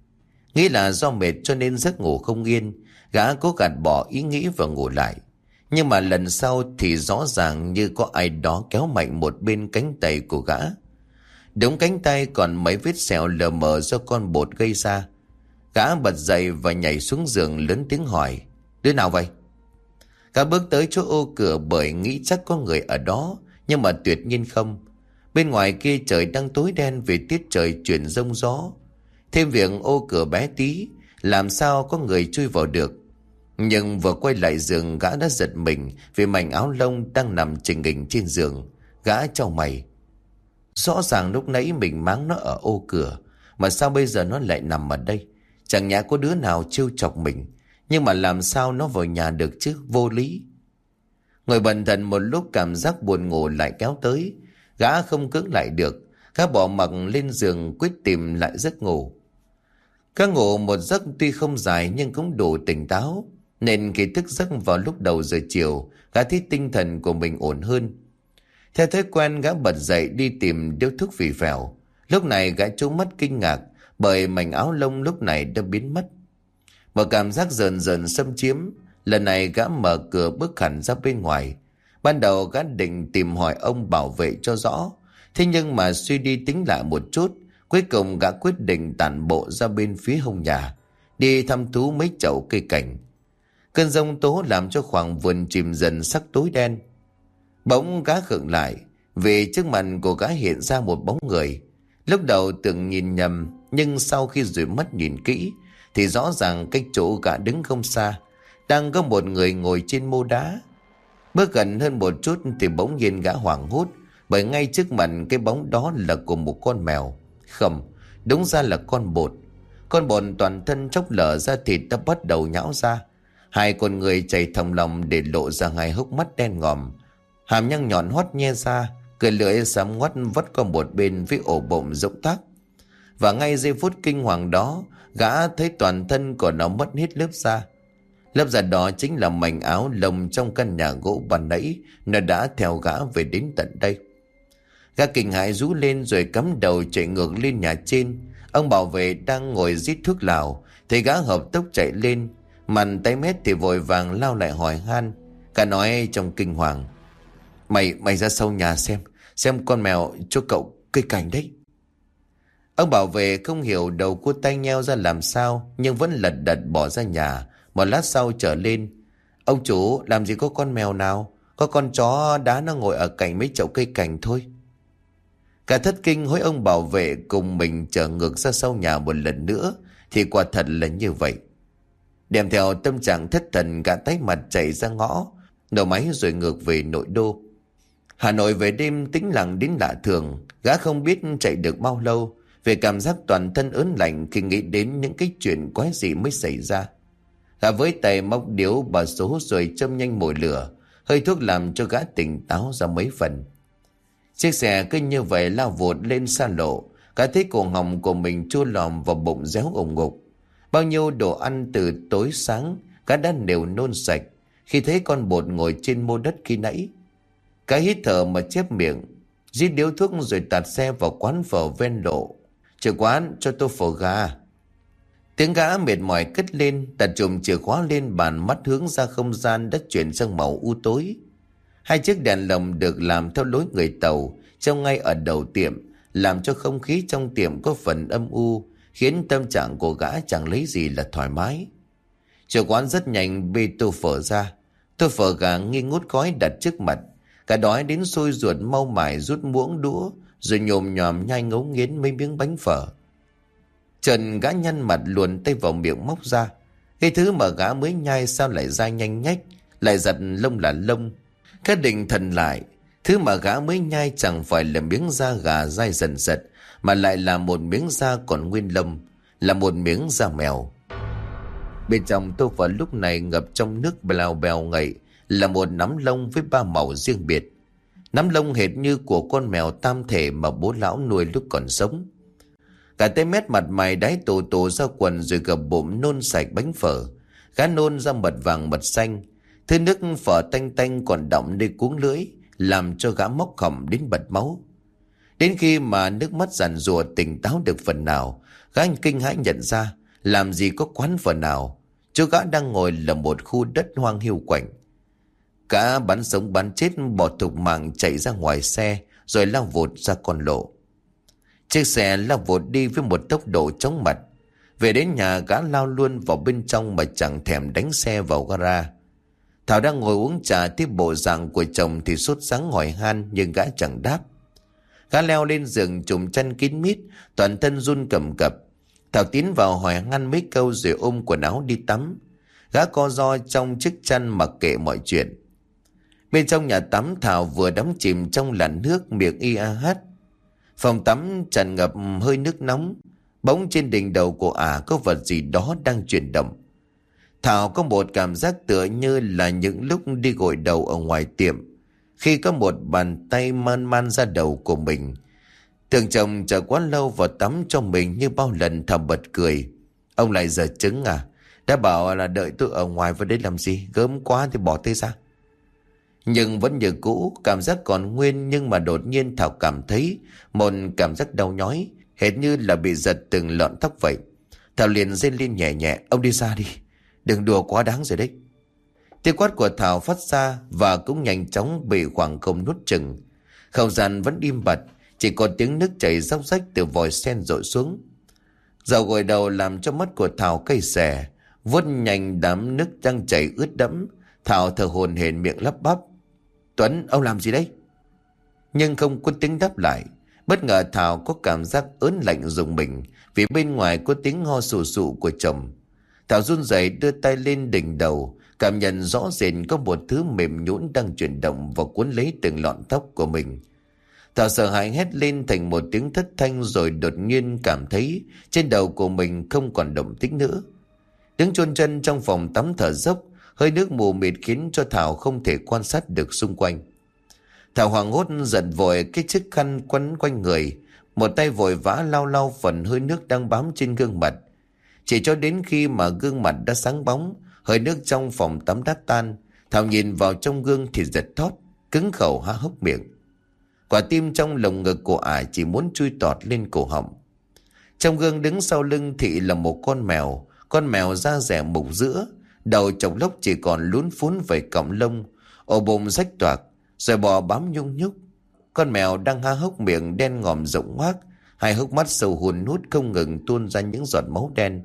Nghĩ là do mệt cho nên giấc ngủ không yên, gã cố gạt bỏ ý nghĩ và ngủ lại. Nhưng mà lần sau thì rõ ràng như có ai đó kéo mạnh một bên cánh tay của gã. Đúng cánh tay còn mấy vết sẹo lờ mờ do con bột gây ra. Gã bật dậy và nhảy xuống giường lớn tiếng hỏi: Đứa nào vậy? Gã bước tới chỗ ô cửa bởi nghĩ chắc có người ở đó, nhưng mà tuyệt nhiên không. Bên ngoài kia trời đang tối đen vì tiết trời chuyển giông gió. Thêm việc ô cửa bé tí, làm sao có người chui vào được. Nhưng vừa quay lại giường, gã đã giật mình vì mảnh áo lông đang nằm chình nghình trên giường. Gã chau mày. Rõ ràng lúc nãy mình máng nó ở ô cửa, mà sao bây giờ nó lại nằm ở đây? Chẳng nhẽ có đứa nào trêu chọc mình. Nhưng mà làm sao nó vào nhà được chứ? Vô lý. Ngồi bần thần một lúc, cảm giác buồn ngủ lại kéo tới. Gã không cưỡng lại được. Gã bỏ mặc lên giường quyết tìm lại giấc ngủ. Gã ngủ một giấc tuy không dài nhưng cũng đủ tỉnh táo. Nên khi thức giấc vào lúc đầu giờ chiều, gã thấy tinh thần của mình ổn hơn. Theo thói quen, gã bật dậy đi tìm điếu thuốc phì phèo. Lúc này gã trố mắt kinh ngạc bởi mảnh áo lông lúc này đã biến mất. Một cảm giác rờn rợn xâm chiếm. Lần này gã mở cửa bước hẳn ra bên ngoài. Ban đầu gã định tìm hỏi ông bảo vệ cho rõ. Thế nhưng mà suy đi tính lại một chút, cuối cùng gã quyết định tản bộ ra bên phía hông nhà, đi thăm thú mấy chậu cây cảnh. Cơn giông tố làm cho khoảng vườn chìm dần sắc tối đen. Bỗng gã khựng lại vì trước mặt của gã hiện ra một bóng người. Lúc đầu tưởng nhìn nhầm, nhưng sau khi dụi mắt nhìn kỹ thì rõ ràng cách chỗ gã đứng không xa đang có một người ngồi trên mô đá. Bước gần hơn một chút thì bỗng nhiên gã hoảng hốt, bởi ngay trước mặt cái bóng đó là của một con mèo. Không, đúng ra là con bột. Con bột toàn thân chốc lở ra thịt đã bắt đầu nhão ra. Hai con người chảy thòng lòng để lộ ra hai hốc mắt đen ngòm, hàm răng nhọn hoắt nhe ra, cười lưỡi sám ngoắt vắt qua một bên với ổ bụng rỗng tác. Và ngay giây phút kinh hoàng đó, gã thấy toàn thân của nó mất hết lớp da. Lớp da đó chính là mảnh áo lông trong căn nhà gỗ ban nãy nó đã theo gã về đến tận đây. Gã kinh hãi rú lên rồi cắm đầu chạy ngược lên nhà trên. Ông bảo vệ đang ngồi rít thuốc lào thấy gã hợp tốc chạy lên, mặt tái mét thì vội vàng lao lại hỏi han. Gã nói trong kinh hoàng: Mày ra sau nhà xem con mèo cho cậu cây cảnh đấy. Ông bảo vệ không hiểu đầu cua tay nheo ra làm sao, nhưng vẫn lật đật bỏ ra nhà. Một lát sau trở lên: Ông chủ, làm gì có con mèo nào, có con chó đá nó ngồi ở cạnh mấy chậu cây cảnh thôi. Cả thất kinh hối ông bảo vệ cùng mình trở ngược ra sau nhà một lần nữa. Thì quả thật là như vậy. Đem theo tâm trạng thất thần, gã tái mặt chạy ra ngõ, nổ máy rồi ngược về nội đô. Hà Nội về đêm tĩnh lặng đến lạ thường. Gã không biết chạy được bao lâu, về cảm giác toàn thân ớn lạnh khi nghĩ đến những cái chuyện quái dị mới xảy ra. Gã với tay móc điếu bà số rồi châm nhanh mồi lửa. Hơi thuốc làm cho gã tỉnh táo ra mấy phần. Chiếc xe cứ như vậy lao vụt lên xa lộ. Gã thấy cổ họng của mình chua lòm vào bụng réo ủng ngục. Bao nhiêu đồ ăn từ tối sáng gã đã đều nôn sạch khi thấy con bột ngồi trên mô đất khi nãy. Gã hít thở mà chép miệng, rít điếu thuốc rồi tạt xe vào quán phở ven lộ. Chủ quán, cho tôi phở gà. Tiếng gã mệt mỏi cất lên, đặt chùm chìa khóa lên bàn, mắt hướng ra không gian đã chuyển sang màu u tối. Hai chiếc đèn lồng được làm theo lối người Tàu treo ngay ở đầu tiệm, làm cho không khí trong tiệm có phần âm u, khiến tâm trạng của gã chẳng lấy gì là thoải mái. Chủ quán rất nhanh bê tô phở ra. Tô phở gà nghi ngút khói đặt trước mặt. Cả đói đến sôi ruột mau mải rút muỗng đũa rồi nhồm nhòm nhai ngấu nghiến mấy miếng bánh phở. Trần gã nhăn mặt luồn tay vào miệng móc ra. Cái thứ mà gã mới nhai sao lại dai nhanh nhách, lại giật lông là lông. Cái định thần lại, thứ mà gã mới nhai chẳng phải là miếng da gà dai dần dật, mà lại là một miếng da còn nguyên lông, là một miếng da mèo. Bên trong tô phở lúc này ngập trong nước bèo bèo ngậy là một nắm lông với ba màu riêng biệt. Nắm lông hệt như của con mèo tam thể mà bố lão nuôi lúc còn sống. Cả tay mét mặt mày đáy tổ tổ ra quần rồi gập bụng nôn sạch bánh phở. Gã nôn ra mật vàng mật xanh. Thứ nước phở tanh tanh còn đọng nơi cuống lưỡi, làm cho gã móc họng đến bật máu. Đến khi mà nước mắt giàn giụa tỉnh táo được phần nào, gã kinh hãi nhận ra làm gì có quán phở nào. Chỗ gã đang ngồi là một khu đất hoang hiu quạnh. Gã bắn sống bắn chết bỏ thục mạng chạy ra ngoài xe rồi lao vụt ra con lộ. Chiếc xe lao vụt đi với một tốc độ chóng mặt. Về đến nhà gã lao luôn vào bên trong mà chẳng thèm đánh xe vào gara. Thảo đang ngồi uống trà tiếp bộ dạng của chồng thì sốt sắng hỏi han nhưng gã chẳng đáp. Gã leo lên giường trùm chăn kín mít, toàn thân run cầm cập. Thảo tiến vào hỏi han mấy câu rồi ôm quần áo đi tắm. Gã co ro trong chiếc chăn mặc kệ mọi chuyện. Bên trong nhà tắm Thảo vừa đắm chìm trong làn nước miệng y a hát. Phòng tắm tràn ngập hơi nước nóng. Bỗng trên đỉnh đầu của có vật gì đó đang chuyển động. Thảo có một cảm giác tựa như là những lúc đi gội đầu ở ngoài tiệm, khi có một bàn tay man man ra đầu của mình. Tưởng chồng chờ quá lâu vào tắm cho mình như bao lần Thảo bật cười. Ông lại giở trứng à? Đã bảo là đợi tôi ở ngoài vào đây làm gì? Gớm quá thì bỏ tay ra. Nhưng vẫn như cũ, cảm giác còn nguyên, nhưng mà đột nhiên Thảo cảm thấy một cảm giác đau nhói, hệt như là bị giật từng lọn tóc vậy. Thảo liền rên lên nhẹ nhẹ. Ông đi ra đi, đừng đùa quá đáng rồi đấy. Tiếng quát của Thảo phát ra và cũng nhanh chóng bị khoảng không nuốt chừng. Không gian vẫn im bặt, chỉ có tiếng nước chảy róc rách từ vòi sen dội xuống. Dầu gội đầu làm cho mắt của Thảo cay xè, vuốt nhanh đám nước đang chảy ướt đẫm. Thảo thở hổn hển miệng lắp bắp. Tuấn, ông làm gì đấy? Nhưng không có tiếng đáp lại. Bất ngờ Thảo có cảm giác ớn lạnh rùng mình vì bên ngoài có tiếng ho sù sụ của chồng. Thảo run rẩy đưa tay lên đỉnh đầu, cảm nhận rõ rệt có một thứ mềm nhũn đang chuyển động và cuốn lấy từng lọn tóc của mình. Thảo sợ hãi hét lên thành một tiếng thất thanh rồi đột nhiên cảm thấy trên đầu của mình không còn động tĩnh nữa. Đứng chôn chân trong phòng tắm thở dốc, hơi nước mù mịt khiến cho Thảo không thể quan sát được xung quanh. Thảo hoảng hốt giật vội cái chiếc khăn quấn quanh người, một tay vội vã lau lau phần hơi nước đang bám trên gương mặt. Chỉ cho đến khi mà gương mặt đã sáng bóng, hơi nước trong phòng tắm đã tan, Thảo nhìn vào trong gương thì giật thót, cứng khẩu há hốc miệng. Quả tim trong lồng ngực của chỉ muốn chui tọt lên cổ họng. Trong gương đứng sau lưng Thị là một con mèo da dẻ mục giữa, đầu chọc lốc chỉ còn lún phún vài cọng lông, ổ bụng rách toạc, rồi bò bám nhung nhúc. Con mèo đang há hốc miệng đen ngòm rộng ngoác, hai hốc mắt sâu hun hút không ngừng tuôn ra những giọt máu đen.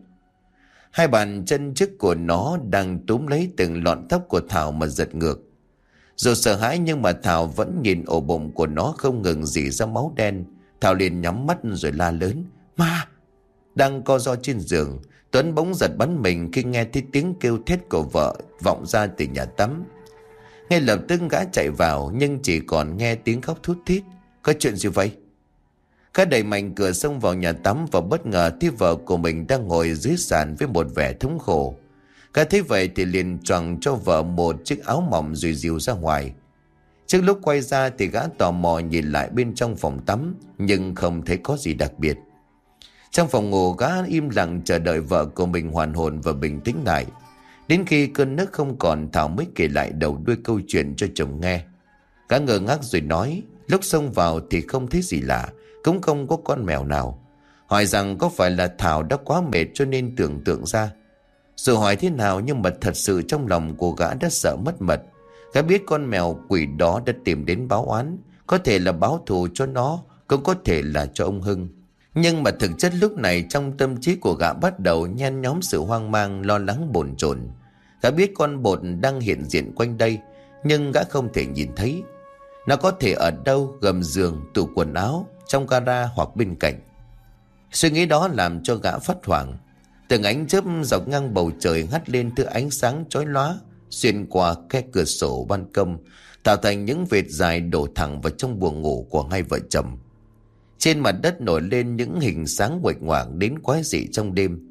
Hai bàn chân trước của nó đang túm lấy từng lọn tóc của Thảo mà giật ngược. Dù sợ hãi nhưng mà Thảo vẫn nhìn ổ bụng của nó không ngừng rỉ ra máu đen. Thảo liền nhắm mắt rồi la lớn. Ma! Đang co ro trên giường, Tuấn bỗng giật bắn mình khi nghe thấy tiếng kêu thét của vợ vọng ra từ nhà tắm. Ngay lập tức gã chạy vào nhưng chỉ còn nghe tiếng khóc thút thít. Có chuyện gì vậy? Gã đẩy mạnh cửa xông vào nhà tắm và bất ngờ thấy vợ của mình đang ngồi dưới sàn với một vẻ thống khổ. Gã thấy vậy thì liền choàng cho vợ một chiếc áo mỏng rồi dìu ra ngoài. Trước lúc quay ra thì gã tò mò nhìn lại bên trong phòng tắm nhưng không thấy có gì đặc biệt. Trong phòng ngủ gã im lặng chờ đợi vợ của mình hoàn hồn và bình tĩnh lại. Đến khi cơn nước không còn, Thảo mới kể lại đầu đuôi câu chuyện cho chồng nghe. Gã ngơ ngác rồi nói, lúc xông vào thì không thấy gì lạ, cũng không có con mèo nào. Hỏi rằng có phải là Thảo đã quá mệt cho nên tưởng tượng ra. Dù hỏi thế nào nhưng mà thật sự trong lòng của gã đã sợ mất mật. Gã biết con mèo quỷ đó đã tìm đến báo oán, có thể là báo thù cho nó, cũng có thể là cho ông Hưng. Nhưng mà thực chất lúc này trong tâm trí của gã bắt đầu nhen nhóm sự hoang mang, lo lắng bồn chồn. Gã biết con bột đang hiện diện quanh đây, nhưng gã không thể nhìn thấy. Nó có thể ở đâu, gầm giường, tủ quần áo, trong gara hoặc bên cạnh. Suy nghĩ đó làm cho gã phát hoảng. Từng ánh chớp dọc ngang bầu trời hắt lên thứ ánh sáng chói lóa, xuyên qua khe cửa sổ ban công, tạo thành những vệt dài đổ thẳng vào trong buồng ngủ của hai vợ chồng. Trên mặt đất nổi lên những hình sáng nguệch ngoạc đến quái dị trong đêm.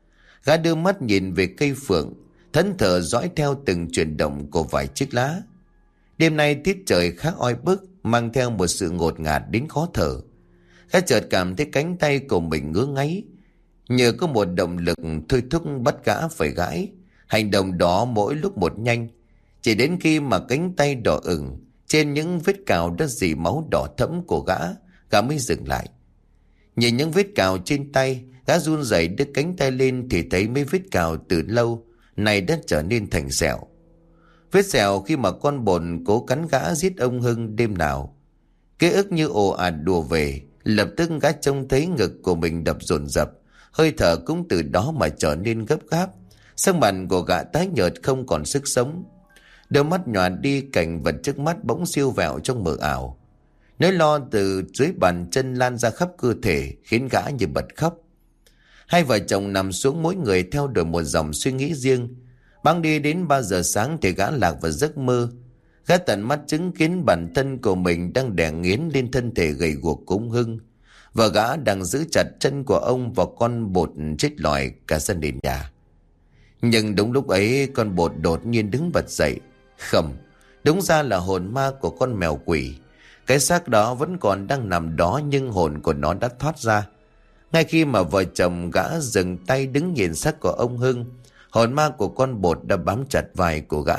Gã đưa mắt nhìn về cây phượng, thẫn thờ dõi theo từng chuyển động của vài chiếc lá. Đêm nay tiết trời khá oi bức, mang theo một sự ngột ngạt đến khó thở. Gã chợt cảm thấy cánh tay của mình ngứa ngáy, nhờ có một động lực thôi thúc bắt gã phải gãi. Hành động đó mỗi lúc một nhanh, chỉ đến khi mà cánh tay đỏ ửng trên những vết cào đã dì máu đỏ thẫm của gã mới dừng lại. Nhìn những vết cào trên tay, gã run rẩy đưa cánh tay lên thì thấy mấy vết cào từ lâu này đã trở nên thành sẹo. Vết sẹo khi mà con bột cố cắn gã giết ông Hưng đêm nào. Ký ức như ồ ạt đùa về. Lập tức gã trông thấy ngực của mình đập dồn dập, hơi thở cũng từ đó mà trở nên gấp gáp. Sắc mặt của gã tái nhợt không còn sức sống. Đôi mắt nhòa đi, cảnh vật trước mắt bỗng siêu vẹo trong mờ ảo. Nỗi lo từ dưới bàn chân lan ra khắp cơ thể, khiến gã như bật khóc. Hai vợ chồng nằm xuống, mỗi người theo đuổi một dòng suy nghĩ riêng. Băng đi đến 3 giờ sáng thì gã lạc vào giấc mơ. Gã tận mắt chứng kiến bản thân của mình đang đè nghiến lên thân thể gầy guộc của ông Hưng, và gã đang giữ chặt chân của ông và con bột chết lòi cả sân đền nhà. Nhưng đúng lúc ấy, con bột đột nhiên đứng bật dậy. Không, đúng ra là hồn ma của con mèo quỷ. Cái xác đó vẫn còn đang nằm đó, nhưng hồn của nó đã thoát ra. Ngay khi mà vợ chồng gã dừng tay đứng nhìn xác của ông Hưng, hồn ma của con bột đã bám chặt vai của gã.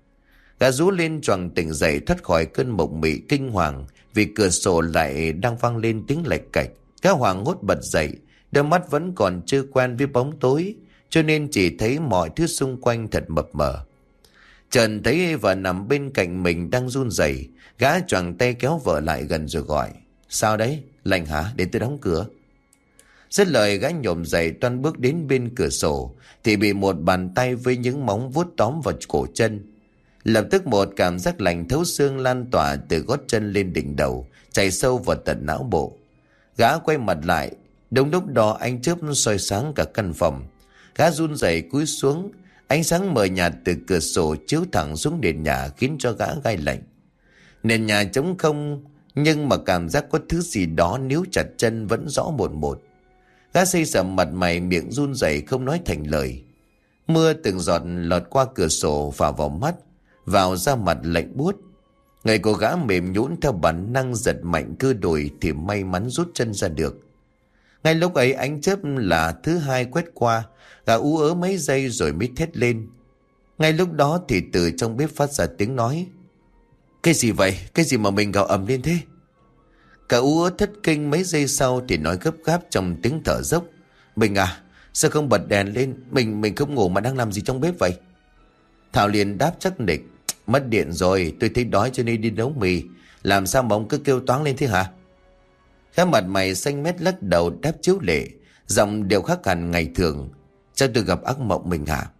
Gã rú lên choàng tỉnh dậy thoát khỏi cơn mộng mị kinh hoàng, vì cửa sổ lại đang vang lên tiếng lạch cạch. Gã hoảng hốt bật dậy, đôi mắt vẫn còn chưa quen với bóng tối, cho nên chỉ thấy mọi thứ xung quanh thật mập mờ. Trần thấy vợ nằm bên cạnh mình đang run rẩy, gã choàng tay kéo vợ lại gần rồi gọi: Sao đấy, lạnh hả? Để tôi đóng cửa. Dứt lời, gã nhổm dậy toan bước đến bên cửa sổ thì bị một bàn tay với những móng vuốt tóm vào cổ chân. Lập tức một cảm giác lạnh thấu xương lan tỏa từ gót chân lên đỉnh đầu, chảy sâu vào tận não bộ. Gã quay mặt lại, đúng lúc đó ánh chớp soi sáng cả căn phòng. Gã run rẩy cúi xuống, ánh sáng mờ nhạt từ cửa sổ chiếu thẳng xuống nền nhà khiến cho gã gai lạnh. Nền nhà trống không, nhưng mà cảm giác có thứ gì đó níu chặt chân vẫn rõ mồn một. Gã xây sầm mặt mày, miệng run rẩy không nói thành lời. Mưa từng giọt lọt qua cửa sổ phả vào mắt, vào da mặt lạnh buốt. Người của gã mềm nhũn theo bản năng, giật mạnh cơ đùi thì may mắn rút chân ra được. Ngay lúc ấy, ánh chớp là thứ hai quét qua, gã ú ớ mấy giây rồi mới thét lên. Ngay lúc đó thì từ trong bếp phát ra tiếng nói: Cái gì vậy? Cái gì mà mình gào ầm lên thế? Cả ú ớ thất kinh mấy giây sau thì nói gấp gáp trong tiếng thở dốc: Mình à, sao không bật đèn lên? Mình không ngủ mà đang làm gì trong bếp vậy? Thảo liền đáp chắc nịch: Mất điện rồi, tôi thấy đói cho nên đi nấu mì. Làm sao mà ông cứ kêu toáng lên thế hả? Cái mặt mày xanh mét lắc đầu đáp chiếu lệ, giọng đều khác hẳn ngày thường: Chắc tôi gặp ác mộng mình hả?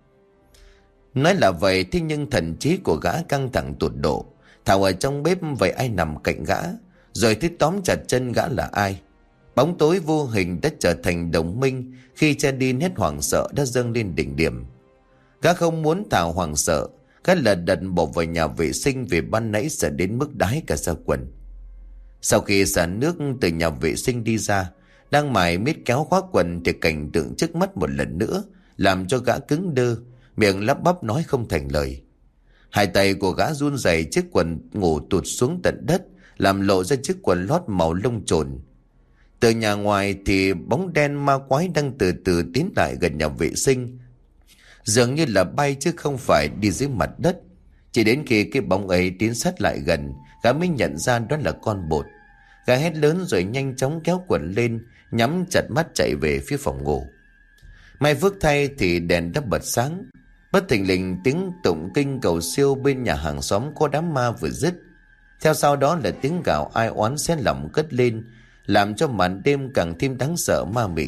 Nói là vậy, thế nhưng thần trí của gã căng thẳng tột độ. Thảo ở trong bếp, vậy ai nằm cạnh gã? Rồi thấy tóm chặt chân gã là ai? Bóng tối vô hình đã trở thành đồng minh khi cha đi hết hoảng sợ đã dâng lên đỉnh điểm. Gã không muốn Thảo hoảng sợ, gã lật đật bỏ vào nhà vệ sinh vì ban nãy sợ đến mức đái cả ra quần. Sau khi xả nước từ nhà vệ sinh đi ra, đang mải miết kéo khóa quần thì cảnh tượng trước mắt một lần nữa làm cho gã cứng đơ, miệng lắp bắp nói không thành lời. Hai tay của gã run rẩy, chiếc quần ngủ tụt xuống tận đất, làm lộ ra chiếc quần lót màu lông chồn. Từ nhà ngoài thì bóng đen ma quái đang từ từ tiến lại gần nhà vệ sinh, dường như là bay chứ không phải đi dưới mặt đất. Chỉ đến khi cái bóng ấy tiến sát lại gần, gã mới nhận ra đó là con bột. Gã hét lớn rồi nhanh chóng kéo quần lên, nhắm chặt mắt chạy về phía phòng ngủ. May phước thay thì đèn đã bật sáng. Bất thình lình tiếng tụng kinh cầu siêu bên nhà hàng xóm có đám ma vừa dứt. Theo sau đó là tiếng gào ai oán xé lòng cất lên, làm cho màn đêm càng thêm đáng sợ ma mị.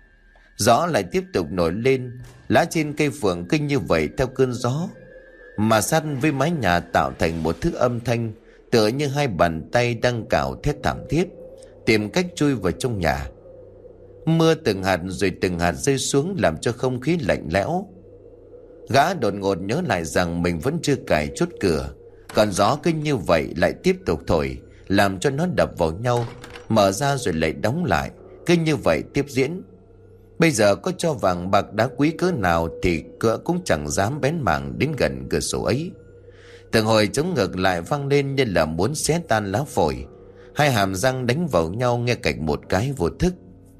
Gió lại tiếp tục nổi lên, lá trên cây phượng kinh như vậy theo cơn gió, mà sát với mái nhà tạo thành một thứ âm thanh tựa như hai bàn tay đang cào thét thảm thiết, tìm cách chui vào trong nhà. Mưa từng hạt rồi từng hạt rơi xuống làm cho không khí lạnh lẽo. Gã đột ngột nhớ lại rằng mình vẫn chưa cài chốt cửa, còn gió cứ như vậy lại tiếp tục thổi, làm cho nó đập vào nhau, mở ra rồi lại đóng lại, cứ như vậy tiếp diễn. Bây giờ có cho vàng bạc đá quý cỡ nào thì cửa cũng chẳng dám bén mảng đến gần cửa sổ ấy. Từng hồi chống ngược lại vang lên như là muốn xé tan lá phổi. Hai hàm răng đánh vào nhau nghe cạch một cái vô thức.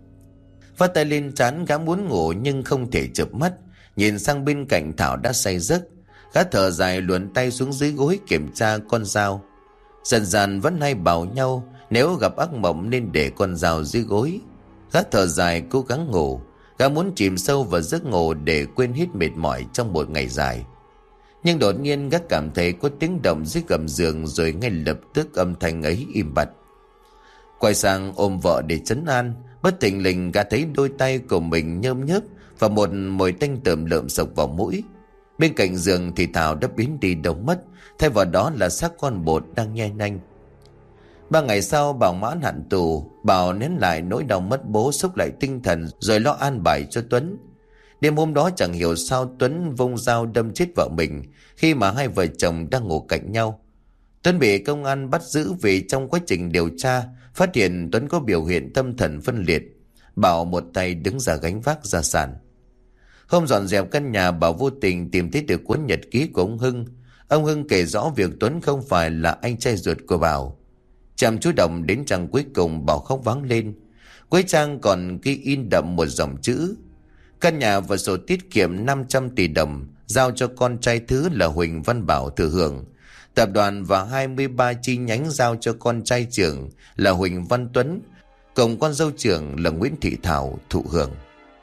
Phát tay lên trán, gã muốn ngủ nhưng không thể chợp mắt. Nhìn sang bên cạnh Thảo đã say giấc, gã thở dài luồn tay xuống dưới gối kiểm tra con dao. Dần dần vẫn hay bảo nhau nếu gặp ác mộng nên để con dao dưới gối. Gã thở dài cố gắng ngủ. Gã muốn chìm sâu vào giấc ngủ để quên hết mệt mỏi trong một ngày dài. Nhưng đột nhiên gác cảm thấy có tiếng động dưới gầm giường, rồi ngay lập tức âm thanh ấy im bặt. Quay sang ôm vợ để trấn an, bất thình lình gã thấy đôi tay của mình nhơm nhớp và một mùi tanh tởm lợm sộc vào mũi. Bên cạnh giường thì Thảo đã biến đi đâu mất, thay vào đó là xác con bột đang nhe nanh. 3 ngày sau, Bảo mãn hạn tù. Bảo nén lại nỗi đau mất bố, xúc lại tinh thần rồi lo an bài cho Tuấn. Đêm hôm đó chẳng hiểu sao Tuấn vung dao đâm chết vợ mình khi mà hai vợ chồng đang ngủ cạnh nhau. Tuấn bị công an bắt giữ vì trong quá trình điều tra phát hiện Tuấn có biểu hiện tâm thần phân liệt. Bảo một tay đứng ra gánh vác gia sản. Hôm dọn dẹp căn nhà, Bảo vô tình tìm thấy được cuốn nhật ký của ông Hưng. Ông Hưng kể rõ việc Tuấn không phải là anh trai ruột của Bảo. Chăm chú đọc đến trang cuối cùng, Bảo khóc váng lên. Cuối trang còn ghi in đậm một dòng chữ: căn nhà và sổ tiết kiệm 500 tỷ đồng giao cho con trai thứ là Huỳnh Văn Bảo thừa hưởng. Tập đoàn và 23 chi nhánh giao cho con trai trưởng là Huỳnh Văn Tuấn, cùng con dâu trưởng là Nguyễn Thị Thảo thụ hưởng.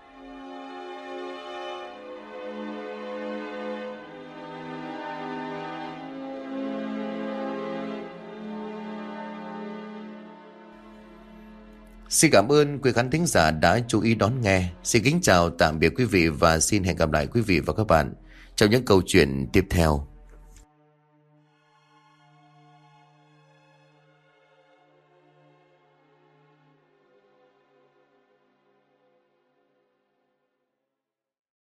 Xin cảm ơn quý khán thính giả đã chú ý đón nghe. Xin kính chào tạm biệt quý vị và xin hẹn gặp lại quý vị và các bạn trong những câu chuyện tiếp theo.